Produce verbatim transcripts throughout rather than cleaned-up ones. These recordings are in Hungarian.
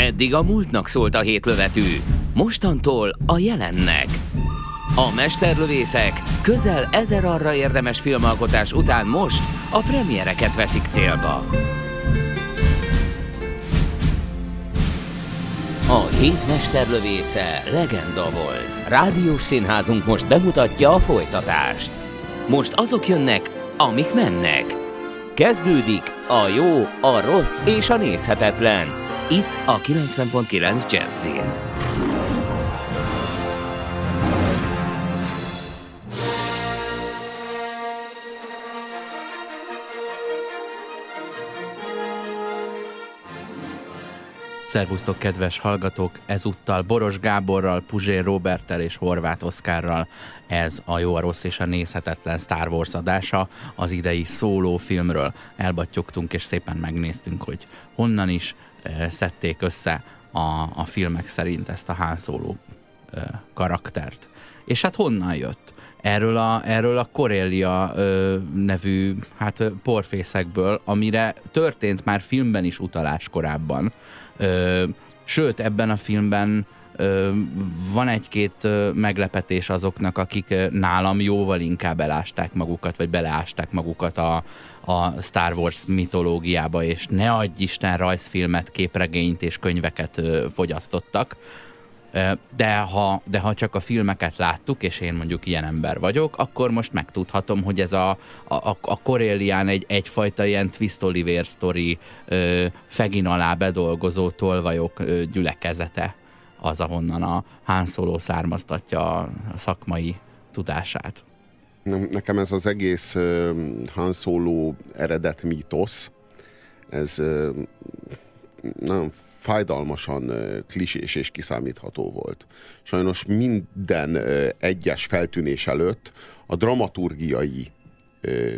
Eddig a múltnak szólt a hétlövetű, mostantól a jelennek. A mesterlövészek közel ezer arra érdemes filmalkotás után most a premiereket veszik célba. A hét mesterlövésze legenda volt. Rádiós színházunk most bemutatja a folytatást. Most azok jönnek, amik mennek. Kezdődik a jó, a rossz és a nézhetetlen. Itt a kilencven pont kilenc Jazzin. Szervusztok, kedves hallgatók! Ezúttal Boros Gáborral, Puzsér Róberttel és Horváth Oszkárral ez a jó, a rossz és a nézhetetlen Star Wars adása az idei szóló filmről. Elbattyogtunk és szépen megnéztünk, hogy honnan is e, szedték össze a, a filmek szerint ezt a Han Solo e, karaktert. És hát honnan jött? Erről a, erről a Corellia ö, nevű hát, porfészekből, amire történt már filmben is utalás korábban. Ö, sőt, ebben a filmben ö, van egy-két ö, meglepetés azoknak, akik ö, nálam jóval inkább elásták magukat, vagy beleásták magukat a, a Star Wars mitológiába, és ne adj Isten rajzfilmet, képregényt és könyveket ö, fogyasztottak. De ha, de ha csak a filmeket láttuk, és én mondjuk ilyen ember vagyok, akkor most megtudhatom, hogy ez a, a, a Corellián egy, egyfajta ilyen twist Oliver sztori, fegin alá bedolgozó tolvajok ö, gyülekezete az, ahonnan a Han Solo származtatja a szakmai tudását. Nekem ez az egész uh, Han Solo eredet mítosz, ez uh, nagyon fájdalmasan klisés és kiszámítható volt. Sajnos minden ö, egyes feltűnés előtt a dramaturgiai ö,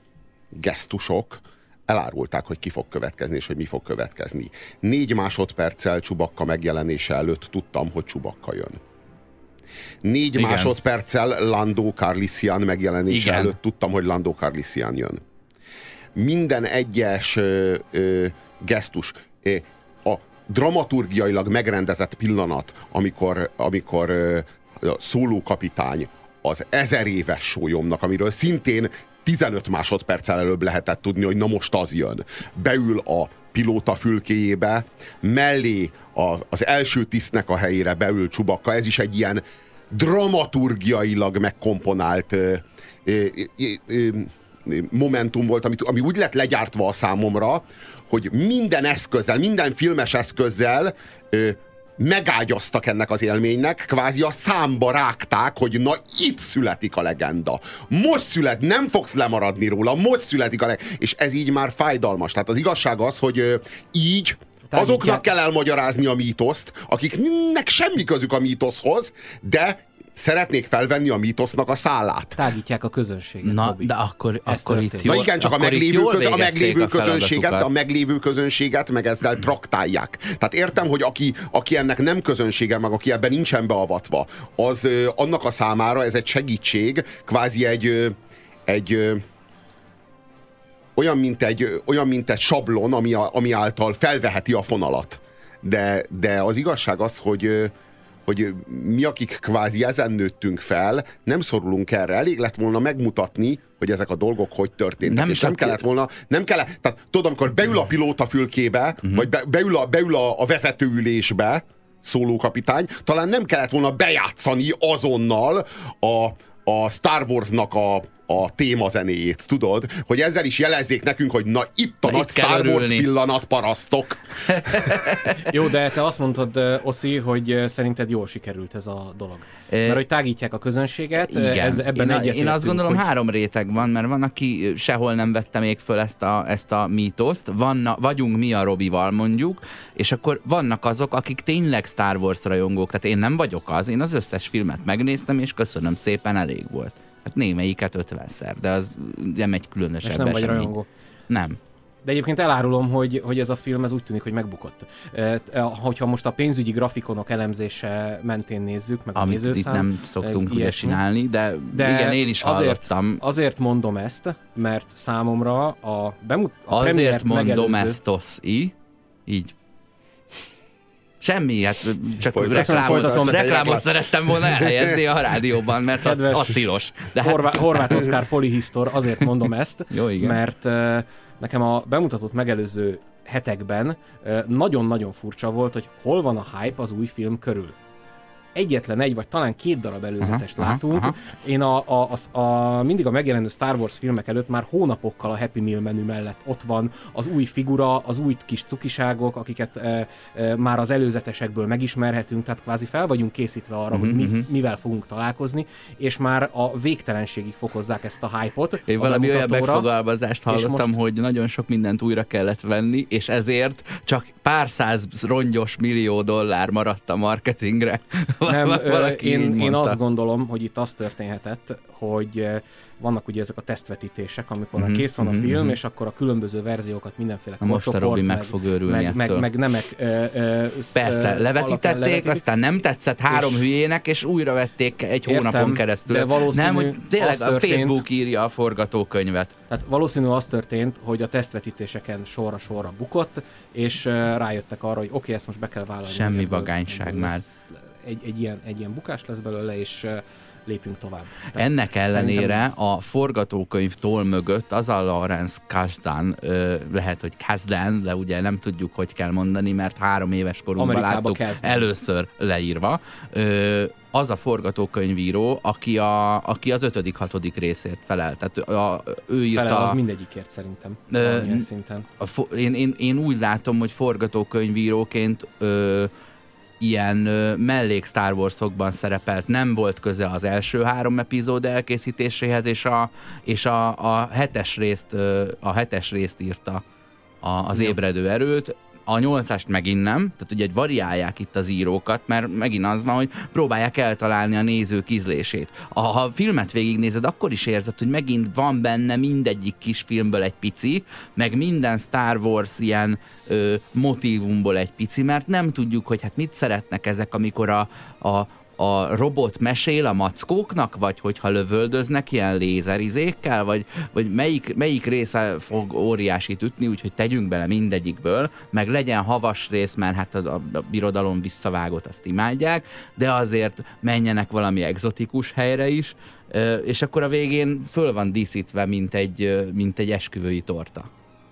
gesztusok elárulták, hogy ki fog következni, és hogy mi fog következni. Négy másodperccel Chewbacca megjelenése előtt tudtam, hogy Chewbacca jön. Négy Igen. másodperccel Lando Calrissian megjelenése Igen. előtt tudtam, hogy Lando Calrissian jön. Minden egyes ö, ö, gesztus, ö, a dramaturgiailag megrendezett pillanat, amikor, amikor uh, Solo kapitány az ezer éves sólyomnak, amiről szintén tizenöt másodperccel előbb lehetett tudni, hogy na most az jön. Beül a pilóta fülkéjébe, mellé a, az első tisztnek a helyére beül Chewbacca. Ez is egy ilyen dramaturgiailag megkomponált uh, uh, uh, uh, momentum volt, amit, ami úgy lett legyártva a számomra, hogy minden eszközzel, minden filmes eszközzel ö, megágyaztak ennek az élménynek, kvázi a számba rágták, hogy na itt születik a legenda. Most szület, nem fogsz lemaradni róla, most születik a legenda. És ez így már fájdalmas. Tehát az igazság az, hogy ö, így azoknak kell elmagyarázni a mítoszt, akiknek semmi közük a mítoszhoz, de szeretnék felvenni a mítosznak a szálát. Tágítják a közönséget. Na, Bobby. de akkor, akkor itt jól... Na igen, csak a meglévő, köz, a meglévő a közönséget, a meglévő közönséget meg ezzel traktálják. Tehát értem, hogy aki, aki ennek nem közönsége, meg aki ebben nincsen beavatva, az annak a számára ez egy segítség, kvázi egy, egy olyan, mint egy, olyan, mint egy sablon, ami, a, ami által felveheti a fonalat. De, de az igazság az, hogy hogy mi, akik kvázi ezen nőttünk fel, nem szorulunk erre. Elég lett volna megmutatni, hogy ezek a dolgok hogy történtek. Nem és nem kellett volna, nem kellett, tehát tudod, amikor beül a pilóta fülkébe, uh-huh. vagy be, beül, a, beül a, a vezetőülésbe, Solo kapitány, talán nem kellett volna bejátszani azonnal a, a Star Warsnak a, a témazenéjét, tudod? Hogy ezzel is jelezzék nekünk, hogy na itt a na, nagy itt Star Wars pillanat, parasztok. Jó, de te azt mondtad, Oszi, hogy szerinted jól sikerült ez a dolog. Mert hogy tágítják a közönséget, ez, ebben én, én azt gondolom, hogy... három réteg van, mert van, aki sehol nem vette még föl ezt a, ezt a mítoszt, vanna, vagyunk mi a Robival mondjuk, és akkor vannak azok, akik tényleg Star Wars rajongók, tehát én nem vagyok az, én az összes filmet megnéztem, és köszönöm szépen, elég volt. Hát némelyiket ötvenszer, de az nem egy különösebb esemény. És nem vagy rajongó. Nem. De egyébként elárulom, hogy, hogy ez a film ez úgy tűnik, hogy megbukott. E, hogyha most a pénzügyi grafikonok elemzése mentén nézzük, meg a amit nézőszám, itt nem szoktunk ugye csinálni, de, de igen, én is azért, hallottam. Azért mondom ezt, mert számomra a, bemut- a Azért mondom megelőző... ezt, Oszi, így. Semmi, hát csak Folytatom, reklámot, folytatom. reklámot szerettem volna elhelyezni a rádióban, mert az, az tilos. De hát... Horvá- Horváth Oszkár polihisztor, azért mondom ezt, Jó, mert uh, nekem a bemutatót megelőző hetekben uh, nagyon-nagyon furcsa volt, hogy hol van a hype az új film körül. Egyetlen egy, vagy talán két darab előzetest aha, látunk. Aha, aha. Én a, a, a, a, mindig a megjelenő Star Wars filmek előtt már hónapokkal a Happy Meal menü mellett ott van az új figura, az új kis cukiságok, akiket e, e, már az előzetesekből megismerhetünk, tehát kvázi fel vagyunk készítve arra, uh-huh, hogy mi, uh-huh. mivel fogunk találkozni, és már a végtelenségig fokozzák ezt a hype-ot. Én valami olyan megfogalmazást hallottam, most... hogy nagyon sok mindent újra kellett venni, és ezért csak pár száz rongyos millió dollár maradt a marketingre. Nem, én, én azt gondolom, hogy itt az történhetett, hogy vannak ugye ezek a tesztvetítések, amikor mm-hmm, kész van a film, mm-hmm. és akkor a különböző verziókat mindenféle korcsoport, most a Robi meg, meg fog örülni meg, meg, meg nemek ö, ö, persze, levetítették, levetítik. Aztán nem tetszett három és hülyének, és újra vették egy értem, hónapon keresztül. De valószínű nem, hogy tényleg történt, a Facebook írja a forgatókönyvet. Tehát valószínű az történt, hogy a tesztvetítéseken sorra-sorra bukott, és uh, rájöttek arra, hogy oké, okay, ezt most be kell vállalni. Semmi vagányság már. Egy, egy, ilyen, egy ilyen bukás lesz belőle, és uh, lépjünk tovább. Tehát ennek ellenére szerintem... a forgatókönyv toll mögött az a Lawrence Kasdan, ö, lehet, hogy Kasdan, de ugye nem tudjuk, hogy kell mondani, mert három éves korunkban láttuk kezdeni. Először leírva. Ö, az a forgatókönyvíró, aki, a, aki az ötödik, hatodik részért felel. Tehát a, ő írta... Felel az mindegyikért szerintem. Ö, szinten. A, én, én, én úgy látom, hogy forgatókönyvíróként ö, ilyen ö, mellék Star Wars-okban szerepelt, nem volt köze az első három epizód elkészítéséhez, és a, és a, a, hetes, részt, ö, a hetes részt írta a, az ja. ébredő erőt. A nyolcast megint nem, tehát ugye variálják itt az írókat, mert megint az van, hogy próbálják eltalálni a nézők ízlését. Ha a filmet végignézed, akkor is érzed, hogy megint van benne mindegyik kis filmből egy pici, meg minden Star Wars ilyen ö, motívumból egy pici, mert nem tudjuk, hogy hát mit szeretnek ezek, amikor a, a a robot mesél a mackóknak, vagy hogyha lövöldöznek ilyen lézerizékkel, vagy, vagy melyik, melyik része fog óriásit ütni, úgyhogy tegyünk bele mindegyikből, meg legyen havas rész, mert hát a, a, a birodalom visszavágott, azt imádják, de azért menjenek valami egzotikus helyre is, és akkor a végén föl van díszítve, mint egy, mint egy esküvői torta.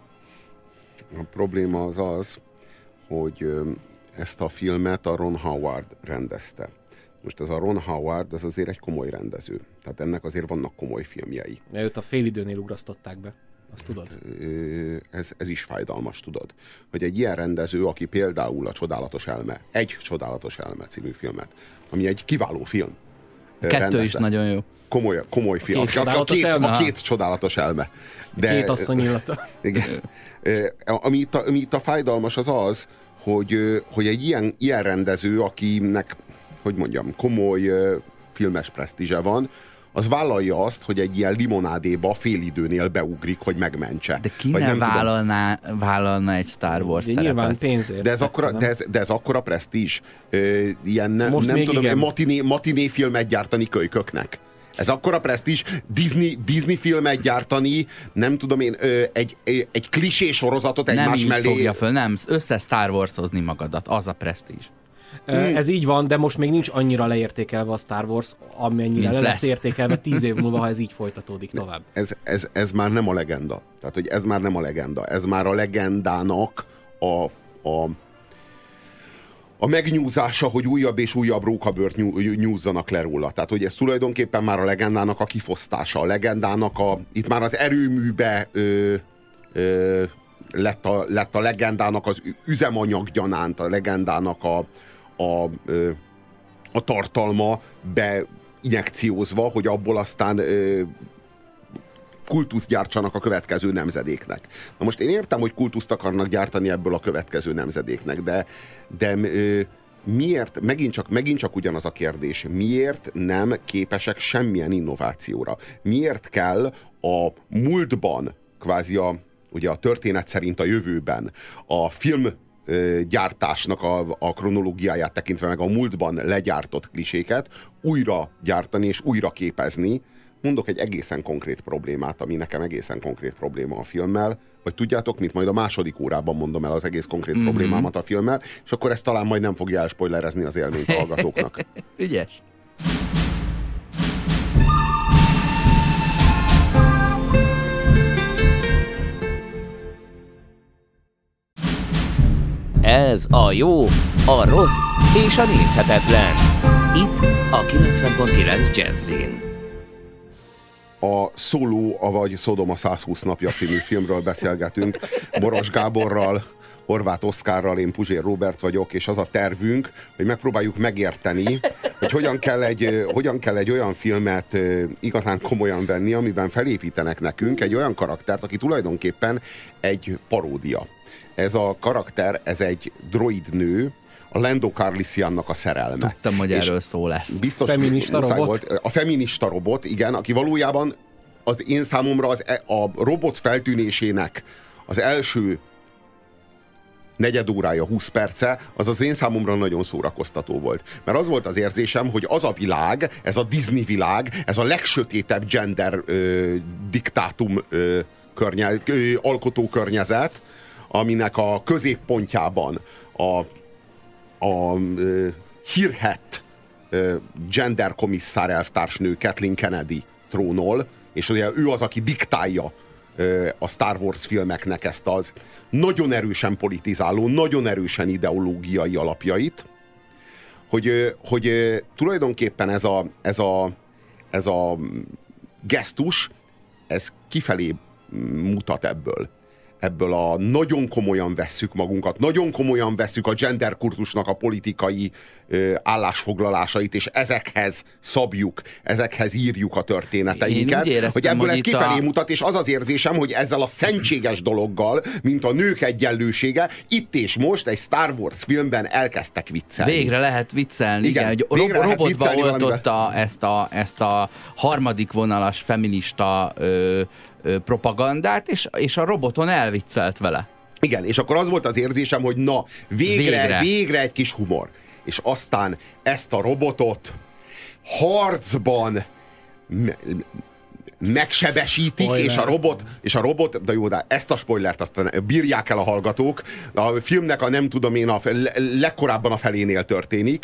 A probléma az az, hogy ezt a filmet a Ron Howard rendezte. Most ez a Ron Howard, ez azért egy komoly rendező. Tehát ennek azért vannak komoly filmjei. Őt a félidőnél ugrasztották be. Azt tudod? Hát, ez, ez is fájdalmas, tudod. Hogy egy ilyen rendező, aki például a Csodálatos Elme, egy Csodálatos Elme című filmet, ami egy kiváló film. Kettő rendezte. Is nagyon jó. Komoly, komoly film. Két a, a, két, a két Csodálatos Elme. De, két asszony illata. Igen. Ami itt, a, ami itt a fájdalmas az az, hogy, hogy egy ilyen, ilyen rendező, akinek hogy mondjam, komoly uh, filmes presztízse van, az vállalja azt, hogy egy ilyen limonádéba félidőnél beugrik, hogy megmentse. De ki ne vállalná, vállalna egy Star Wars de szerepet? Nyilván pénzért. De ez akkora, de ez, de ez akkora presztízs. Uh, ilyen ne, nem tudom, matiné, matiné filmet gyártani kölyköknek. Ez akkora presztízs, Disney, Disney filmet gyártani, nem tudom én, ö, egy, egy klisé sorozatot egymás mellé. Nem így fogja föl, nem, össze Star Wars-ozni magadat, az a presztízs. Hmm. Ez így van, de most még nincs annyira leértékelve a Star Wars, amennyire le lesz értékelve tíz év múlva, ha ez így folytatódik tovább. Ez, ez, ez már nem a legenda. Tehát, hogy ez már nem a legenda. Ez már a legendának a, a, a megnyúzása, hogy újabb és újabb rókabőrt nyúzzanak le róla. Tehát, hogy ez tulajdonképpen már a legendának a kifosztása. A legendának a... Itt már az erőműbe... Ö, ö, lett a, lett a legendának az üzemanyag gyanánt, a legendának a, a, a tartalma beinjekciózva, hogy abból aztán kultuszt gyártsanak a következő nemzedéknek. Na most én értem, hogy kultuszt akarnak gyártani ebből a következő nemzedéknek, de, de miért, megint csak, megint csak ugyanaz a kérdés, miért nem képesek semmilyen innovációra? Miért kell a múltban, kvázi a ugye a történet szerint a jövőben a filmgyártásnak a, a kronológiáját tekintve meg a múltban legyártott kliséket újra gyártani és újra képezni, mondok egy egészen konkrét problémát, ami nekem egészen konkrét probléma a filmmel, vagy tudjátok mit, majd a második órában mondom el az egész konkrét mm-hmm. problémámat a filmmel, és akkor ezt talán majd nem fogja elspoilerezni az élményt a hallgatóknak. Ügyes. Ez a jó, a rossz és a nézhetetlen. Itt a kilencven pont kilenc Jazzin. A Szóló, avagy Szodoma százhúsz napja című filmről beszélgetünk Boros Gáborral, Horváth Oszkárral, én Puzsér Róbert vagyok, és az a tervünk, hogy megpróbáljuk megérteni, hogy hogyan kell egy, hogyan kell egy olyan filmet igazán komolyan venni, amiben felépítenek nekünk egy olyan karaktert, aki tulajdonképpen egy paródia. Ez a karakter, ez egy droidnő, a Lando Calrissiannak a szerelme. Tudtam, hogy erről szó lesz. Biztos, feminista robot? Volt. A feminista robot, igen, aki valójában az én számomra az, a robot feltűnésének az első negyed órája, húsz perce, az az én számomra nagyon szórakoztató volt. Mert az volt az érzésem, hogy az a világ, ez a Disney világ, ez a legsötétebb gender ö, diktátum ö, környe, ö, alkotó környezet, aminek a középpontjában a, a ö, hírhett ö, gender komisszár elvtársnő Kathleen Kennedy trónol, és ugye ő az, aki diktálja ö, a Star Wars filmeknek ezt az nagyon erősen politizáló, nagyon erősen ideológiai alapjait, hogy, hogy tulajdonképpen ez a, ez a, ez a gesztus, ez kifelé mutat ebből. Ebből a nagyon komolyan vesszük magunkat, nagyon komolyan vesszük a gender kurzusnak a politikai ö, állásfoglalásait, és ezekhez szabjuk, ezekhez írjuk a történeteinket, éreztem, hogy ebből hogy ez kifelé a... mutat, és az az érzésem, hogy ezzel a szentséges dologgal, mint a nők egyenlősége, itt és most egy Star Wars filmben elkezdtek viccelni. Végre lehet viccelni, igen, igen, hogy végre rob- robotba oltotta ezt a, ezt a harmadik vonalas feminista ö, propagandát, és, és a roboton elviccelt vele. Igen, és akkor az volt az érzésem, hogy na, végre, végre, végre egy kis humor. És aztán ezt a robotot harcban me- megsebesítik, spoiler. és a robot, és a robot, de jó, de ezt a spoilert aztán bírják el a hallgatók. A filmnek a nem tudom én, a legkorábban a felénél történik,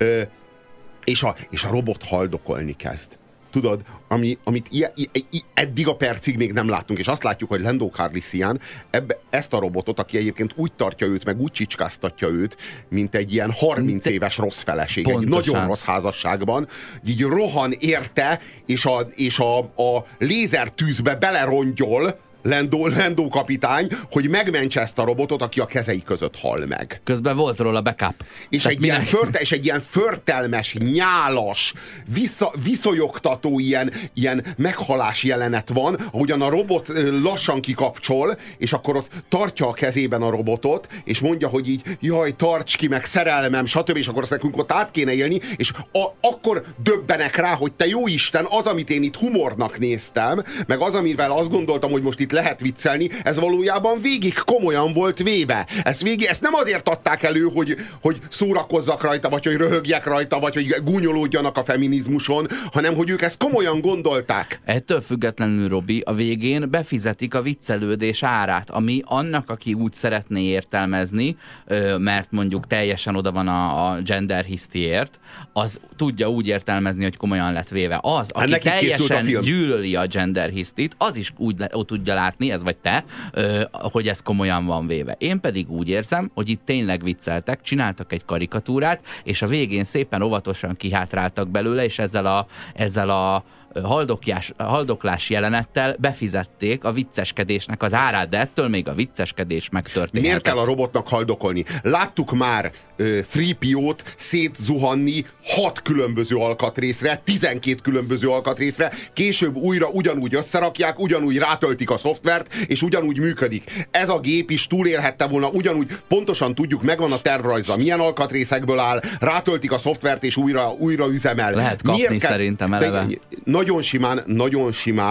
és a, és a robot haldokolni kezd. Tudod, ami, amit i, i, i, eddig a percig még nem láttunk, és azt látjuk, hogy Lando Calrissian ebbe, ezt a robotot, aki egyébként úgy tartja őt, meg úgy csicskáztatja őt, mint egy ilyen harminc éves rossz feleség, pontosan. Egy nagyon rossz házasságban, így rohan érte, és a, és a, a lézertűzbe belerongyol Lando, Lando kapitány, hogy megmentse ezt a robotot, aki a kezei között hal meg. Közben volt róla backup. És, egy ilyen, förte, és egy ilyen förtelmes, nyálas, vissza, viszonyogtató ilyen, ilyen meghalás jelenet van, ahogyan a robot lassan kikapcsol, és akkor ott tartja a kezében a robotot, és mondja, hogy így, jaj, tarts ki, meg szerelmem, stb. És akkor azt nekünk ott át kéne élni, és a, akkor döbbenek rá, hogy te jó Isten, az, amit én itt humornak néztem, meg az, amivel azt gondoltam, hogy most itt lehet viccelni, ez valójában végig komolyan volt véve. Ezt, végig, ezt nem azért adták elő, hogy, hogy szórakozzak rajta, vagy hogy röhögjek rajta, vagy hogy gúnyolódjanak a feminizmuson, hanem hogy ők ezt komolyan gondolták. Ettől függetlenül, Robi, a végén befizetik a viccelődés árát, ami annak, aki úgy szeretné értelmezni, mert mondjuk teljesen oda van a, a gender hisztiért, az tudja úgy értelmezni, hogy komolyan lett véve. Az, aki teljesen gyűlöli a gender hisztit, az is úgy le, tudja látni, ez vagy te, hogy ez komolyan van véve. Én pedig úgy érzem, hogy itt tényleg vicceltek, csináltak egy karikatúrát, és a végén szépen óvatosan kihátráltak belőle, és ezzel a, ezzel a Haldokjás, haldoklás jelenettel befizették a vicceskedésnek az árát, de ettől még a vicceskedés megtörténhet. Miért kell a robotnak haldokolni? Láttuk már uh, három pé ó-t szétzuhanni hat különböző alkatrészre, tizenkét különböző alkatrészre, később újra ugyanúgy összerakják, ugyanúgy rátöltik a szoftvert, és ugyanúgy működik. Ez a gép is túlélhette volna, ugyanúgy pontosan tudjuk, megvan a tervrajza, milyen alkatrészekből áll, rátöltik a szoftvert, és újra, újra üzemel. Lehet kapni kell... szerintem eleve. De, nagyon simán, nagyon simán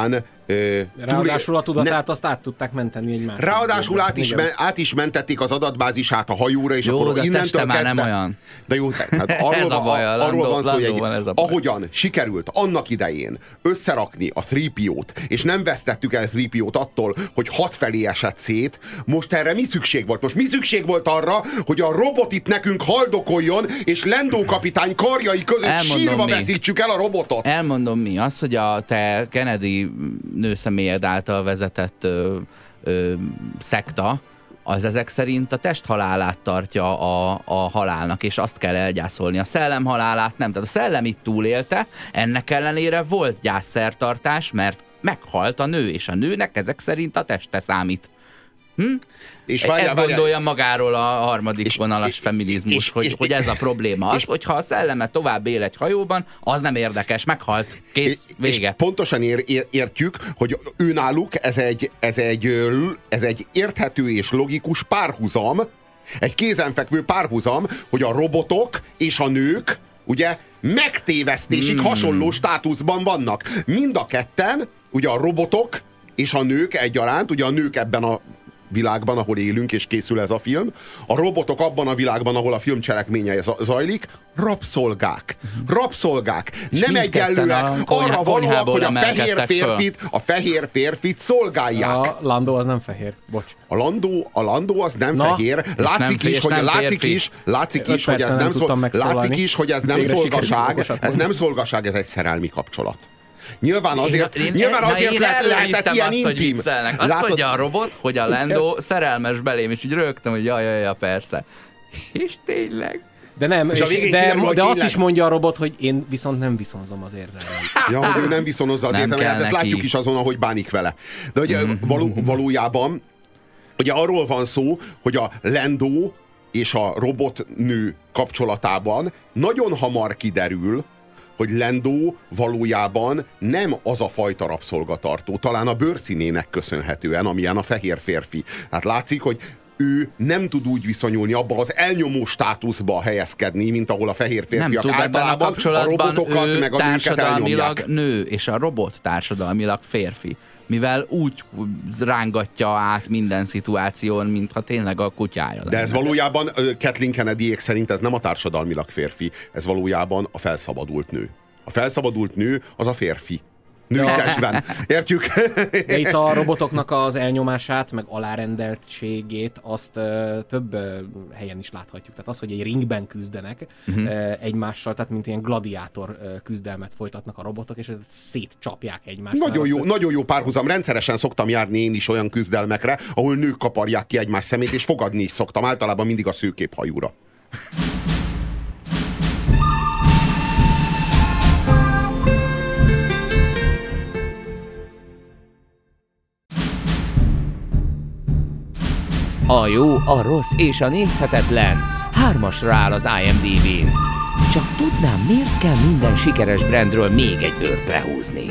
Ráadásul a tudatát ne... azt át tudták menteni egy másik. Ráadásul át is, men, át is mentették az adatbázisát a hajóra, és jó, akkor innentől kezdve... nem olyan. De jó, hát arról, a baj, a, arról Landó, van szó, hogy egy, ahogyan sikerült annak idején összerakni a három pé ó-t, és nem vesztettük el három pé ó-t attól, hogy hat felé esett szét, most erre mi szükség volt? Most mi szükség volt arra, hogy a robot itt nekünk haldokoljon, és Landó kapitány karjai között elmondom sírva mi. Veszítsük el a robotot? Elmondom mi. Az, hogy a te Kennedy nőszemélyed által vezetett ö, ö, szekta, az ezek szerint a test halálát tartja a, a halálnak, és azt kell elgyászolni. A szellem halálát nem. Tehát a szellem itt túlélte, ennek ellenére volt gyászszertartás, mert meghalt a nő, és a nőnek ezek szerint a teste számít. Hm? És várjál, ez gondolja várjál. magáról a harmadik és, vonalas és, feminizmus, és, hogy, és, hogy ez a probléma. Az, és, hogyha a szelleme tovább él egy hajóban, az nem érdekes, meghalt, kész, és, vége. És pontosan ér, ér, értjük, hogy őnáluk ez egy, ez, egy, ez egy érthető és logikus párhuzam, egy kézenfekvő párhuzam, hogy a robotok és a nők ugye megtévesztésig hmm. hasonló státuszban vannak. Mind a ketten, ugye a robotok és a nők egyaránt, ugye a nők ebben a világban, ahol élünk és készül ez a film, a robotok abban a világban, ahol a film cselekménye zajlik, rabszolgák. Rabszolgák. És nem egyenlőek arra valóak, hogy a fehér férfit, a fehér férfit szolgálják. A Landó az nem fehér, bocs. A Landó, a Landó az nem Na, fehér. Látszik is, hogy látszik is, látszik is, hogy ez nem szol, látszik is, hogy ez nem szolgaság, ez nem szolgaság, ez egy szerelmi kapcsolat. Nyilván azért, én, én, nyilván azért lehet, lehetett ilyen azt, intim. Azt Látod? mondja a robot, hogy a Landó szerelmes belém, és így rögtem, hogy jaj, jaj, jaj, persze. És tényleg. De nem, és és de, kiderül, de azt tényleg... is mondja a robot, hogy én viszont nem viszonzom az érzelmeit. Ja, hogy ő nem viszonozza az érzelmeit, hát ezt látjuk is azon, ahogy bánik vele. De hogy mm-hmm. való, valójában ugye arról van szó, hogy a Landó és a robotnő kapcsolatában nagyon hamar kiderül, hogy Landó valójában nem az a fajta rabszolgatartó, talán a bőrszínének köszönhetően, amilyen a fehér férfi. Hát látszik, hogy ő nem tud úgy viszonyulni, abba az elnyomó státuszba helyezkedni, mint ahol a fehér férfiak nem általában tud, a, a robotokat ő meg a nőket elnyomják. Nő, és a robot társadalmilag férfi. Mivel úgy rángatja át minden szituáción, mintha tényleg a kutyája lenne. De ez valójában Kathleen Kennedyék szerint ez nem a társadalmilag férfi, ez valójában a felszabadult nő. A felszabadult nő az a férfi. Nőkesben. Értjük? De itt a robotoknak az elnyomását, meg alárendeltségét azt uh, több uh, helyen is láthatjuk. Tehát az, hogy egy ringben küzdenek uh-huh. uh, egymással, tehát mint ilyen gladiátor uh, küzdelmet folytatnak a robotok, és szétcsapják egymást. Nagyon jó, nagyon jó párhuzam. Rendszeresen szoktam járni én is olyan küzdelmekre, ahol nők kaparják ki egymás szemét, és fogadni is szoktam. Általában mindig a szőkép hajúra. A jó, a rossz és a nézhetetlen hármasra áll az I M D B-n. Csak tudnám, miért kell minden sikeres brandről még egy bőrt lehúzni?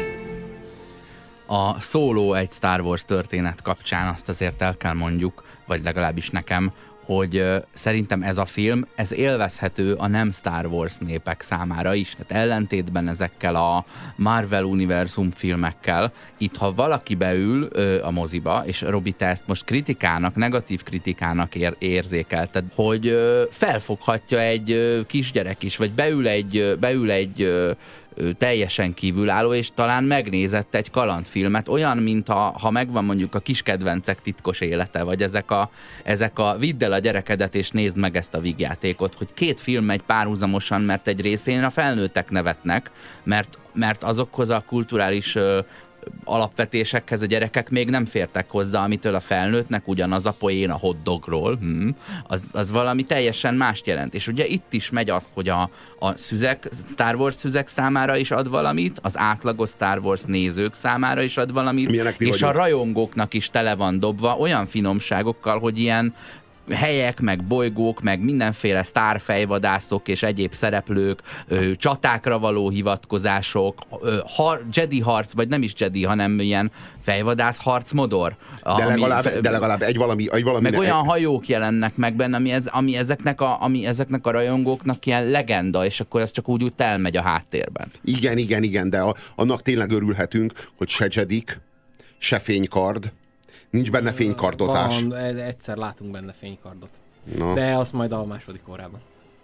A Solo egy Star Wars történet kapcsán azt azért el kell mondjuk, vagy legalábbis nekem, hogy uh, szerintem ez a film, ez élvezhető a nem Star Wars népek számára is. Tehát ellentétben ezekkel a Marvel univerzum filmekkel, itt ha valaki beül uh, a moziba, és Robi, te ezt most kritikának, negatív kritikának ér- érzékelted, hogy uh, felfoghatja egy uh, kisgyerek is, vagy beül egy, uh, beül egy uh, teljesen kívülálló, és talán megnézett egy kalandfilmet, olyan, mint ha, ha megvan mondjuk a Kiskedvencek titkos élete, vagy ezek a, ezek a vidd el a gyerekedet, és nézd meg ezt a vígjátékot, hogy két film megy párhuzamosan, mert egy részén a felnőttek nevetnek, mert, mert azokhoz a kulturális ö, alapvetésekhez a gyerekek még nem fértek hozzá, amitől a felnőttnek ugyanaz a poén a hotdogról, hmm, az, az valami teljesen mást jelent. És ugye itt is megy az, hogy a, a szüzek, Star Wars szüzek számára is ad valamit, az átlagos Star Wars nézők számára is ad valamit, és vagyunk. A rajongóknak is tele van dobva olyan finomságokkal, hogy ilyen helyek, meg bolygók, meg mindenféle sztárfejvadászok és egyéb szereplők, ö, csatákra való hivatkozások, ö, har, Jedi harc, vagy nem is Jedi, hanem ilyen fejvadász harcmodor. De legalább, ami, de legalább egy valami... Egy valami meg ne, olyan hajók jelennek meg benne, ami, ez, ami, ezeknek a, ami ezeknek a rajongóknak ilyen legenda, és akkor ez csak úgy, úgy elmegy a háttérben. Igen, igen, igen, de a, annak tényleg örülhetünk, hogy se Jedik, se fénykard, nincs benne fénykardozás. Van, egyszer látunk benne fénykardot. Na. De azt majd a második órában.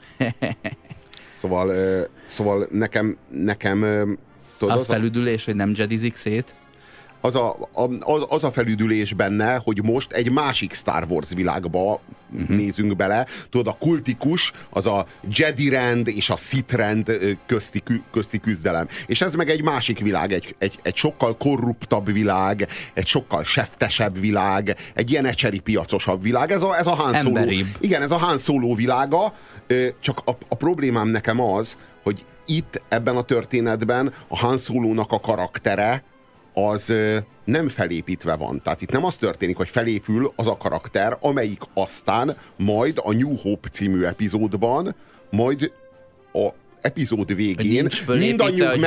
Szóval, szóval nekem, nekem tudod, az, az felüdülés, hogy nem jedizik szét? Az a, az, az a felüdülés benne, hogy most egy másik Star Wars világba uh-huh. nézünk bele. Tudod, a kultikus, az a Jedi rend és a Sith rend közti, közti küzdelem. És ez meg egy másik világ, egy, egy, egy sokkal korruptabb világ, egy sokkal seftesebb világ, egy ilyen ecseri piacosabb világ. Ez a, ez a Han Solo. Igen, ez a Han Solo világa. Csak a, a problémám nekem az, hogy itt ebben a történetben a Han Solónak a karaktere az nem felépítve van. Tehát itt nem az történik, hogy felépül az a karakter, amelyik aztán majd a New Hope című epizódban, majd a epizód végén mindannyiunk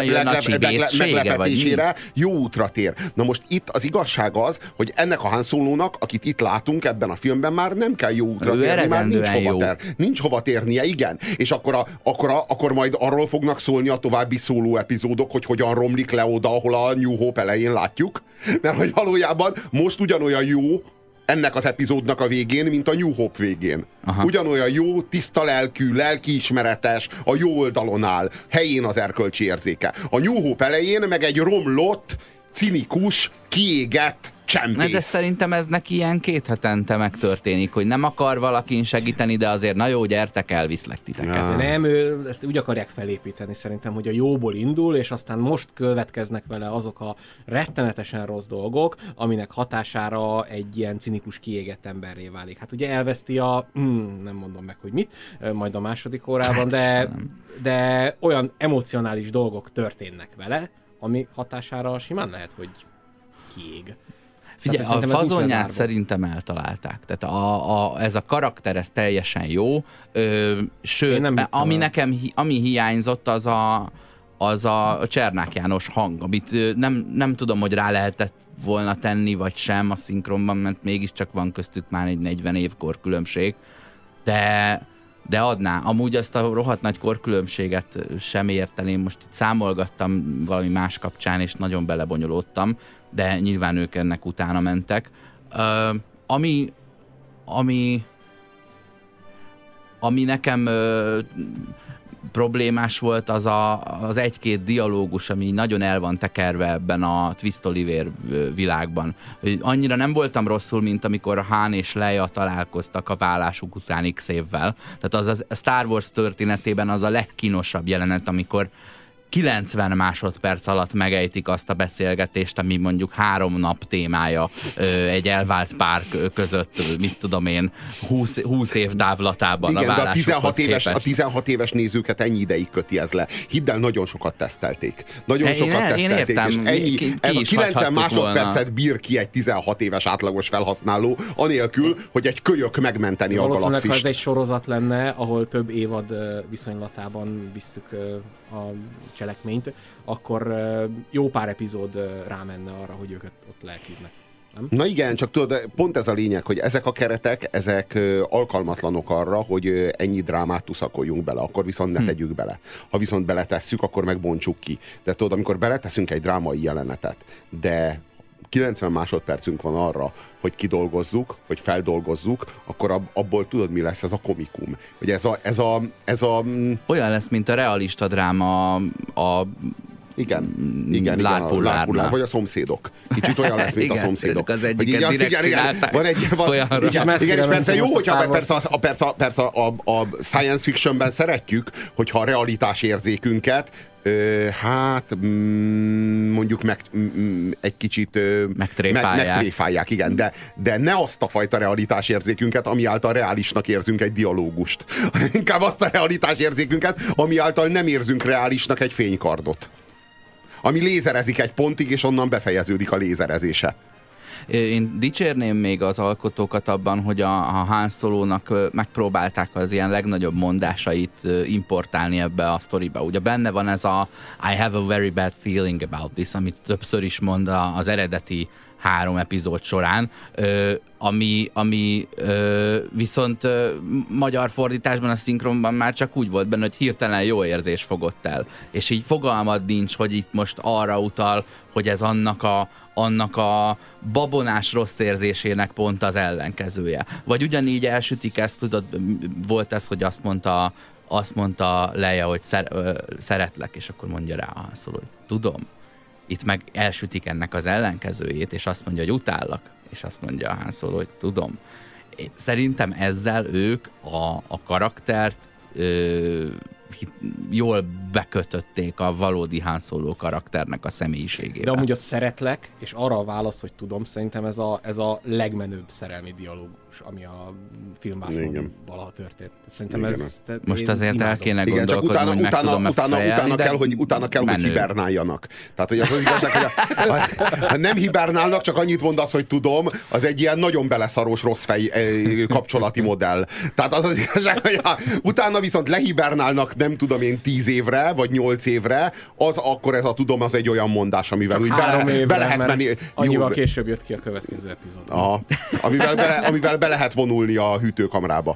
meglepetésére jó útra tér. Na most itt az igazság az, hogy ennek a Han Solónak, akit itt látunk ebben a filmben, már nem kell jó útra ő térni, már nincs hova, tér, nincs hova térnie, igen. És akkor, a, akkor, a, akkor majd arról fognak szólni a további szóló epizódok, hogy hogyan romlik le oda, ahol a New Hope elején látjuk. Mert hogy valójában most ugyanolyan jó ennek az epizódnak a végén, mint a New Hope végén. Aha. Ugyanolyan jó, tiszta lelkű, lelkiismeretes, a jó oldalon áll, helyén az erkölcsi érzéke. A New Hope elején meg egy romlott, cinikus, kiégett csempész. De szerintem ez neki ilyen két hetente megtörténik, hogy nem akar valakin segíteni, de azért na jó, gyertek, elviszlek titeket. Ja. Nem, ő, ezt úgy akarják felépíteni szerintem, hogy a jóból indul, és aztán most következnek vele azok a rettenetesen rossz dolgok, aminek hatására egy ilyen cinikus, kiégett emberré válik. Hát ugye elveszti a, hmm, nem mondom meg, hogy mit, majd a második órában, de, de olyan emocionális dolgok történnek vele, ami hatására simán lehet, hogy kiég. Figyelj, a fazonját szerintem eltalálták. Tehát a, a, ez a karakter, ez teljesen jó. Ö, sőt, nem ami nekem ami hiányzott, az a, az a Csernák János hang, amit nem, nem tudom, hogy rá lehetett volna tenni, vagy sem a szinkronban, mert mégiscsak van köztük már egy negyven év korkülönbség. De, de adná. Amúgy azt a rohadt nagy korkülönbséget sem érteném. Most itt számolgattam valami más kapcsán, és nagyon belebonyolódtam, de nyilván ők ennek utána mentek. Uh, ami, ami, ami nekem uh, problémás volt, az a, az egy-két dialógus, ami nagyon el van tekerve ebben a Twist Oliver világban. Annyira nem voltam rosszul, mint amikor a Han és Leia találkoztak a válásuk után x évvel. Tehát az a Star Wars történetében az a legkínosabb jelenet, amikor kilencven másodperc alatt megejtik azt a beszélgetést, ami mondjuk három nap témája egy elvált pár között, mit tudom én, húsz, húsz év távlatában. Igen, a de a tizenhat, éves, a tizenhat éves nézőket ennyi ideig köti ez le. Hidd el, nagyon sokat tesztelték. Nagyon én sokat el, tesztelték, értem, és ennyi, ki, ki ez a kilencven másodpercet volna. Bír ki egy tizenhat éves átlagos felhasználó, anélkül, hogy egy kölyök megmenteni a galaxist. Valószínűleg, ha ez egy sorozat lenne, ahol több évad viszonylatában visszük a cselekményt, akkor jó pár epizód rámenne arra, hogy ők ott lelkiznek. Nem? Na igen, csak tudod, pont ez a lényeg, hogy ezek a keretek, ezek alkalmatlanok arra, hogy ennyi drámát tuszakoljunk bele, akkor viszont ne hm. tegyük bele. Ha viszont beletesszük, akkor megbontsuk ki. De tudod, amikor beleteszünk egy drámai jelenetet, de kilencven másodpercünk van arra, hogy kidolgozzuk, hogy feldolgozzuk, akkor abból tudod, mi lesz ez a komikum. Hogy ez a, ez a, ez a... Olyan lesz, mint a realista dráma a Igen, igen, igen, a vagy a szomszédok. Kicsit olyan lesz, mint igen, a szomszédok. Az egyiket igen, direkt igen, igen, van egy, van, igen, igen, igen, és persze jó, hogyha persze, a, persze, persze a, a science fictionben szeretjük, hogyha a realitás érzékünket Ö, hát mm, mondjuk meg, mm, egy kicsit ö, megtréfálják. Meg, megtréfálják, igen, de, de ne azt a fajta realitás érzékünket, ami által reálisnak érzünk egy dialógust, hanem inkább azt a realitás érzékünket, ami által nem érzünk reálisnak egy fénykardot. Ami lézerezik egy pontig, és onnan befejeződik a lézerezése. Én dicsérném még az alkotókat abban, hogy a, a Han Solónak megpróbálták az ilyen legnagyobb mondásait importálni ebbe a sztoriba. Ugye benne van ez a I have a very bad feeling about this, amit többször is mond az eredeti három epizód során, ö, ami, ami ö, viszont ö, magyar fordításban, a szinkronban már csak úgy volt benne, hogy hirtelen jó érzés fogott el. És így fogalmad nincs, hogy itt most arra utal, hogy ez annak a, annak a babonás rossz érzésének pont az ellenkezője. Vagy ugyanígy elsütik ezt, tudod, volt ez, hogy azt mondta, azt mondta Leia, hogy szer, ö, szeretlek, és akkor mondja rá a Han Solo, hogy tudom. Itt meg elsütik ennek az ellenkezőjét, és azt mondja, hogy utállak, és azt mondja a Han Solo, hogy tudom. Szerintem ezzel ők a, a karaktert ö, jól bekötötték a valódi Han Solo karakternek a személyiségébe. De amúgy a szeretlek, és arra a válasz, hogy tudom, szerintem ez a, ez a legmenőbb szerelmi dialógus, ami a filmvászon valaha történt. Szerintem igen. Ez... Most azért imádom. el kéne igen, csak gondolkodni, utána, hogy utána, meg utána, fejelni, utána, kell, hogy, utána kell, hogy hibernáljanak. Tehát, hogy az, az igazság, hogy a, a, ha nem hibernálnak, csak annyit mondasz, hogy tudom, az egy ilyen nagyon beleszarós rossz fej kapcsolati modell. Tehát az az igazság, hogy a, utána viszont lehibernálnak, nem tudom én, tíz évre, vagy nyolc évre, az akkor ez a tudom, az egy olyan mondás, amivel úgy be, évre, be lehet menni. Annyival később jött ki a következő epizód. Aha, amivel, be, amivel be lehet vonulni a hűtőkamrába.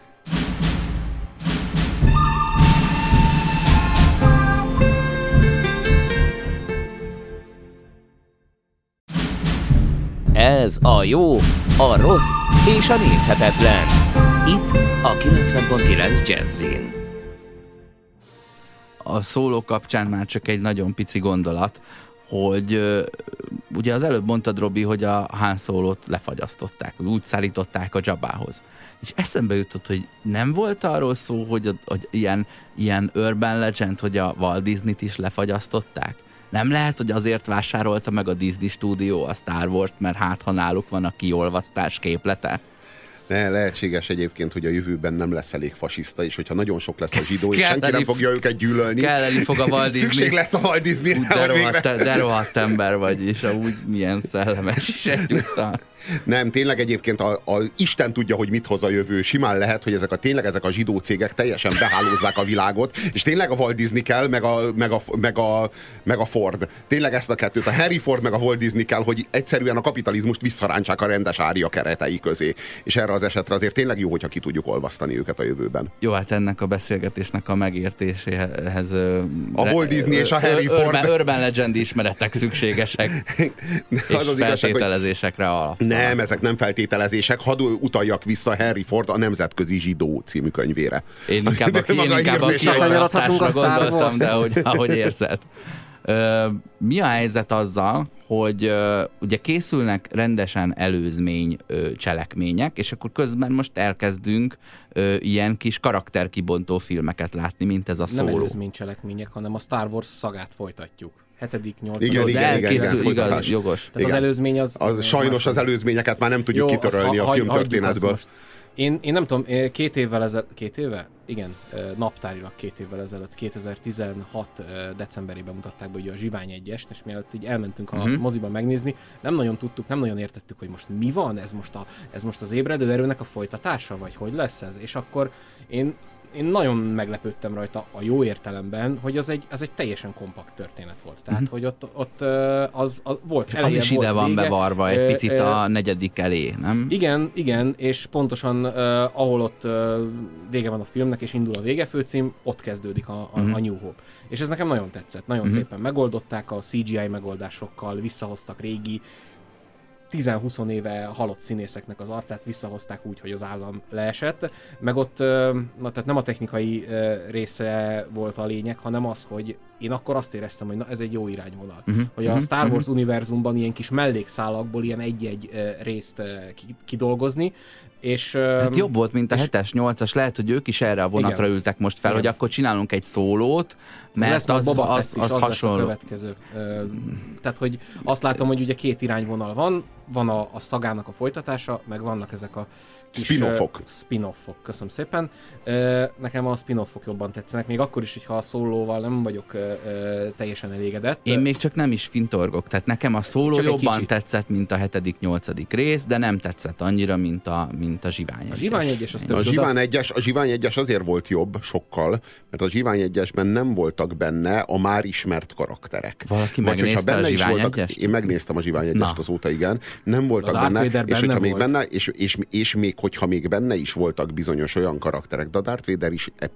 Ez a jó, a rossz és a nézhetetlen. Itt a kilencven pont kilenc Jazzin. A Solo kapcsán már csak egy nagyon pici gondolat, hogy uh, ugye az előbb mondtad, Robi, hogy a Han Solót lefagyasztották, úgy szállították a Jabbahoz. És eszembe jutott, hogy nem volt arról szó, hogy, a, hogy ilyen, ilyen urban legend, hogy a Walt Disney-t is lefagyasztották? Nem lehet, hogy azért vásárolta meg a Disney stúdió a Star Wars-t, mert hát ha náluk van a kiolvasztás képlete? Ne, lehetséges egyébként, hogy a jövőben nem lesz elég fasiszta, és hogyha nagyon sok lesz a zsidó, és senki nem fogja őket gyűlölni. Kelleni fog a Walt Disney. Szükség lesz a Walt Disneyre. De rohadt, de rohadt ember vagy, és amúgy milyen szellemes is egyúttal. Nem, tényleg egyébként a, a Isten tudja, hogy mit hoz a jövő. Simán lehet, hogy ezek a tényleg ezek a zsidó cégek teljesen behálózzák a világot, és tényleg a Walt Disney kell, meg a, meg a, meg a, meg a Ford. Tényleg ezt a kettőt. A Harry Ford meg a Walt Disney kell, hogy egyszerűen a kapitalizmust visszarántsák a rendes ária keretei közé. És erre az esetre azért tényleg jó, hogyha ki tudjuk olvasztani őket a jövőben. Jó, hát ennek a beszélgetésnek a megértéséhez a Walt Disney és a Harry Ford Urban, urban Legend ismeretek szükségesek. És az az feltételezésekre alapszal. Nem, ezek nem feltételezések. Hadd utaljak vissza Harry Ford a Nemzetközi Zsidó című könyvére. Én inkább a, én inkább a kiolvasztásra gondoltam, de ahogy, ahogy érzed. Ö, mi a helyzet azzal, hogy ö, ugye készülnek rendesen előzmény ö, cselekmények, és akkor közben most elkezdünk ö, ilyen kis karakterkibontó filmeket látni, mint ez a Solo. Nem előzmény cselekmények, hanem a Star Wars szagát folytatjuk. hetedik, nyolcadik Igen, igen, elkészül, igen, igaz, igen, jogos. Tehát az előzmény az... az sajnos az előzményeket már nem tudjuk jó, kitörölni az, a filmtörténetből. Én, én nem tudom, két évvel ezelőtt, két éve? Igen, naptárilag két évvel ezelőtt, kétezer-tizenhat decemberében mutatták be ugye a Zsivány egyest, és mielőtt így elmentünk a uh-huh. moziban megnézni, nem nagyon tudtuk, nem nagyon értettük, hogy most mi van, ez most, a, ez most az ébredő erőnek a folytatása, vagy hogy lesz ez? És akkor én Én nagyon meglepődtem rajta a jó értelemben, hogy az egy, az egy teljesen kompakt történet volt. Tehát, uh-huh. hogy ott, ott az, az volt eleje, az is volt ide van vége. bevarva egy picit uh, a negyedik elé, nem? Igen, igen, és pontosan uh, ahol ott uh, vége van a filmnek, és indul a végefőcím, ott kezdődik a, a, uh-huh. a New Hope. És ez nekem nagyon tetszett. Nagyon uh-huh. szépen megoldották, a cé gé i megoldásokkal visszahoztak régi tíz-húsz éve halott színészeknek az arcát, visszahozták úgy, hogy az állam leesett, meg ott, na, tehát nem a technikai része volt a lényeg, hanem az, hogy én akkor azt éreztem, hogy na, ez egy jó irányvonal. Uh-huh. Hogy a Star Wars uh-huh. univerzumban ilyen kis mellékszálakból ilyen egy-egy részt kidolgozni, és, hát jobb volt, mint a hetes, nyolcas, lehet, hogy ők is erre a vonatra igen. ültek most fel, igen. hogy akkor csinálunk egy szólót, mert az, az, az, az, az hasonló. Következő. Tehát, hogy azt látom, hogy ugye két irányvonal van, van a, a szagának a folytatása, meg vannak ezek a kis, spin-offok. Uh, spin-offok, köszönöm szépen. Uh, nekem a spin-offok jobban tetszenek, még akkor is, hogyha a szólóval nem vagyok uh, uh, teljesen elégedett. Én még csak nem is fintorgok, tehát nekem a szóló csak jobban tetszett, mint a hetedik, nyolcadik rész, de nem tetszett annyira, mint a, mint a Zsivány egyes. A Zsivány egyes az több. A Zsivány egyes, a Zsivány egyes azért volt jobb sokkal, mert a Zsivány egyesben nem voltak benne a már ismert karakterek. Valaki Vagy megnézte benne a Zsivány voltak, egyest? Én megnéztem a Zsivány egyest azóta, igen. Nem voltak benne, és hogyha még benne, és, és, és még hogyha még benne is voltak bizonyos olyan karakterek, de a Darth Vader is ep,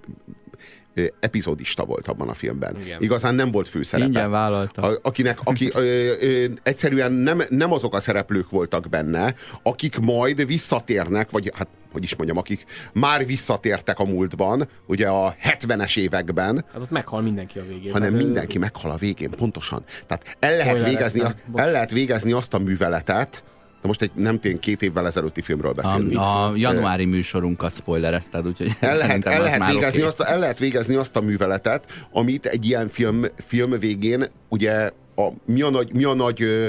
epizódista volt abban a filmben. Igen. Igazán nem volt főszerepe. Ingyen vállalta. A, akinek, aki ö, ö, egyszerűen nem, nem azok a szereplők voltak benne, akik majd visszatérnek, vagy hát, hogy is mondjam, akik már visszatértek a múltban, ugye a hetvenes években. Hát ott meghal mindenki a végén. Hanem hát, mindenki meghal a végén, pontosan. Tehát el lehet, végezni, a, el lehet végezni azt a műveletet, de most egy nem tény két évvel ezelőtti filmről beszélünk. A, a januári műsorunkat spoilerezted, úgyhogy el lehet, el, lehet végezni okay. azt a, el lehet végezni azt a műveletet, amit egy ilyen film, film végén, ugye a, mi a nagy, mi a nagy, ö,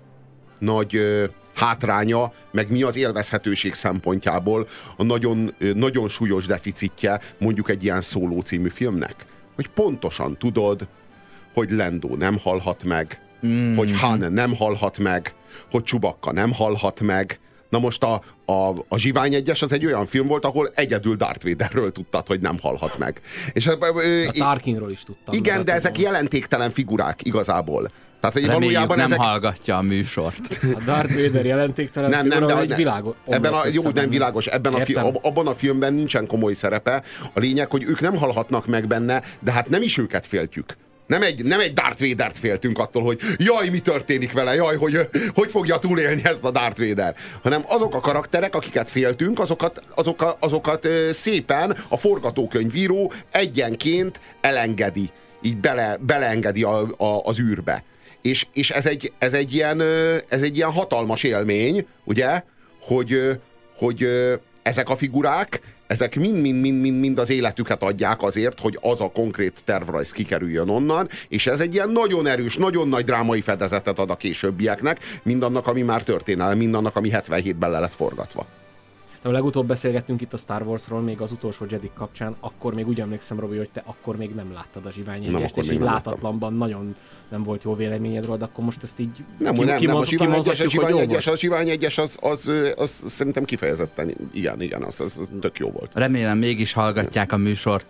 nagy ö, hátránya, meg mi az élvezhetőség szempontjából a nagyon, ö, nagyon súlyos deficitje mondjuk egy ilyen Szóló című filmnek. Hogy pontosan tudod, hogy Lando nem halhat meg, Mm. hogy Han nem halhat meg, hogy Chewbacca nem halhat meg. Na most a, a, a Zsivány egyes az egy olyan film volt, ahol egyedül Darth Vaderről tudtad, hogy nem halhat meg. És, a Tarkinról is tudtam. Igen, de ezek jelentéktelen figurák igazából. Tehát, hogy valójában nem ezek... hallgatja a műsort. A Darth Vader jelentéktelen nem, figura, nem, de egy világos. Ebben a, jó, nem világos. Ebben a fi, abban a filmben nincsen komoly szerepe. A lényeg, hogy ők nem halhatnak meg benne, de hát nem is őket féltjük. Nem egy, nem egy Darth Vadert féltünk attól, hogy jaj, mi történik vele, jaj, hogy hogy fogja túlélni ezt a Darth Vader. Hanem azok a karakterek, akiket féltünk, azokat, azokat, azokat szépen a forgatókönyvíró egyenként elengedi. Így bele, beleengedi a, a, az űrbe. És, és ez, egy, ez, egy ilyen, ez egy ilyen hatalmas élmény, ugye, hogy, hogy ezek a figurák, ezek mind-mind-mind az életüket adják azért, hogy az a konkrét tervrajz kikerüljön onnan, és ez egy ilyen nagyon erős, nagyon nagy drámai fedezetet ad a későbbieknek, mindannak, ami már történelem, mindannak, ami hetvenhétben le lett forgatva. De legutóbb beszélgettünk itt a Star Warsról, még az utolsó Jedi kapcsán, akkor még úgy emlékszem, Robi, hogy te akkor még nem láttad a Zsivány egyest, és így látatlanban nagyon nem volt jó véleményed róla, de akkor most ezt így nem, ki, nem, nem, a Zsivány egyes, a Zsivány egyes, a Zsivány egyes az, az, az, az szerintem kifejezetten, igen, igen, az, az, az tök jó volt. Remélem mégis hallgatják a műsort.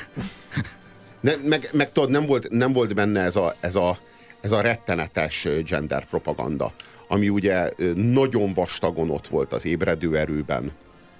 Ne, meg, meg tudod, nem volt, nem volt benne ez a, ez a ez a rettenetes gender propaganda, ami ugye nagyon vastagon ott volt az Ébredő erőben,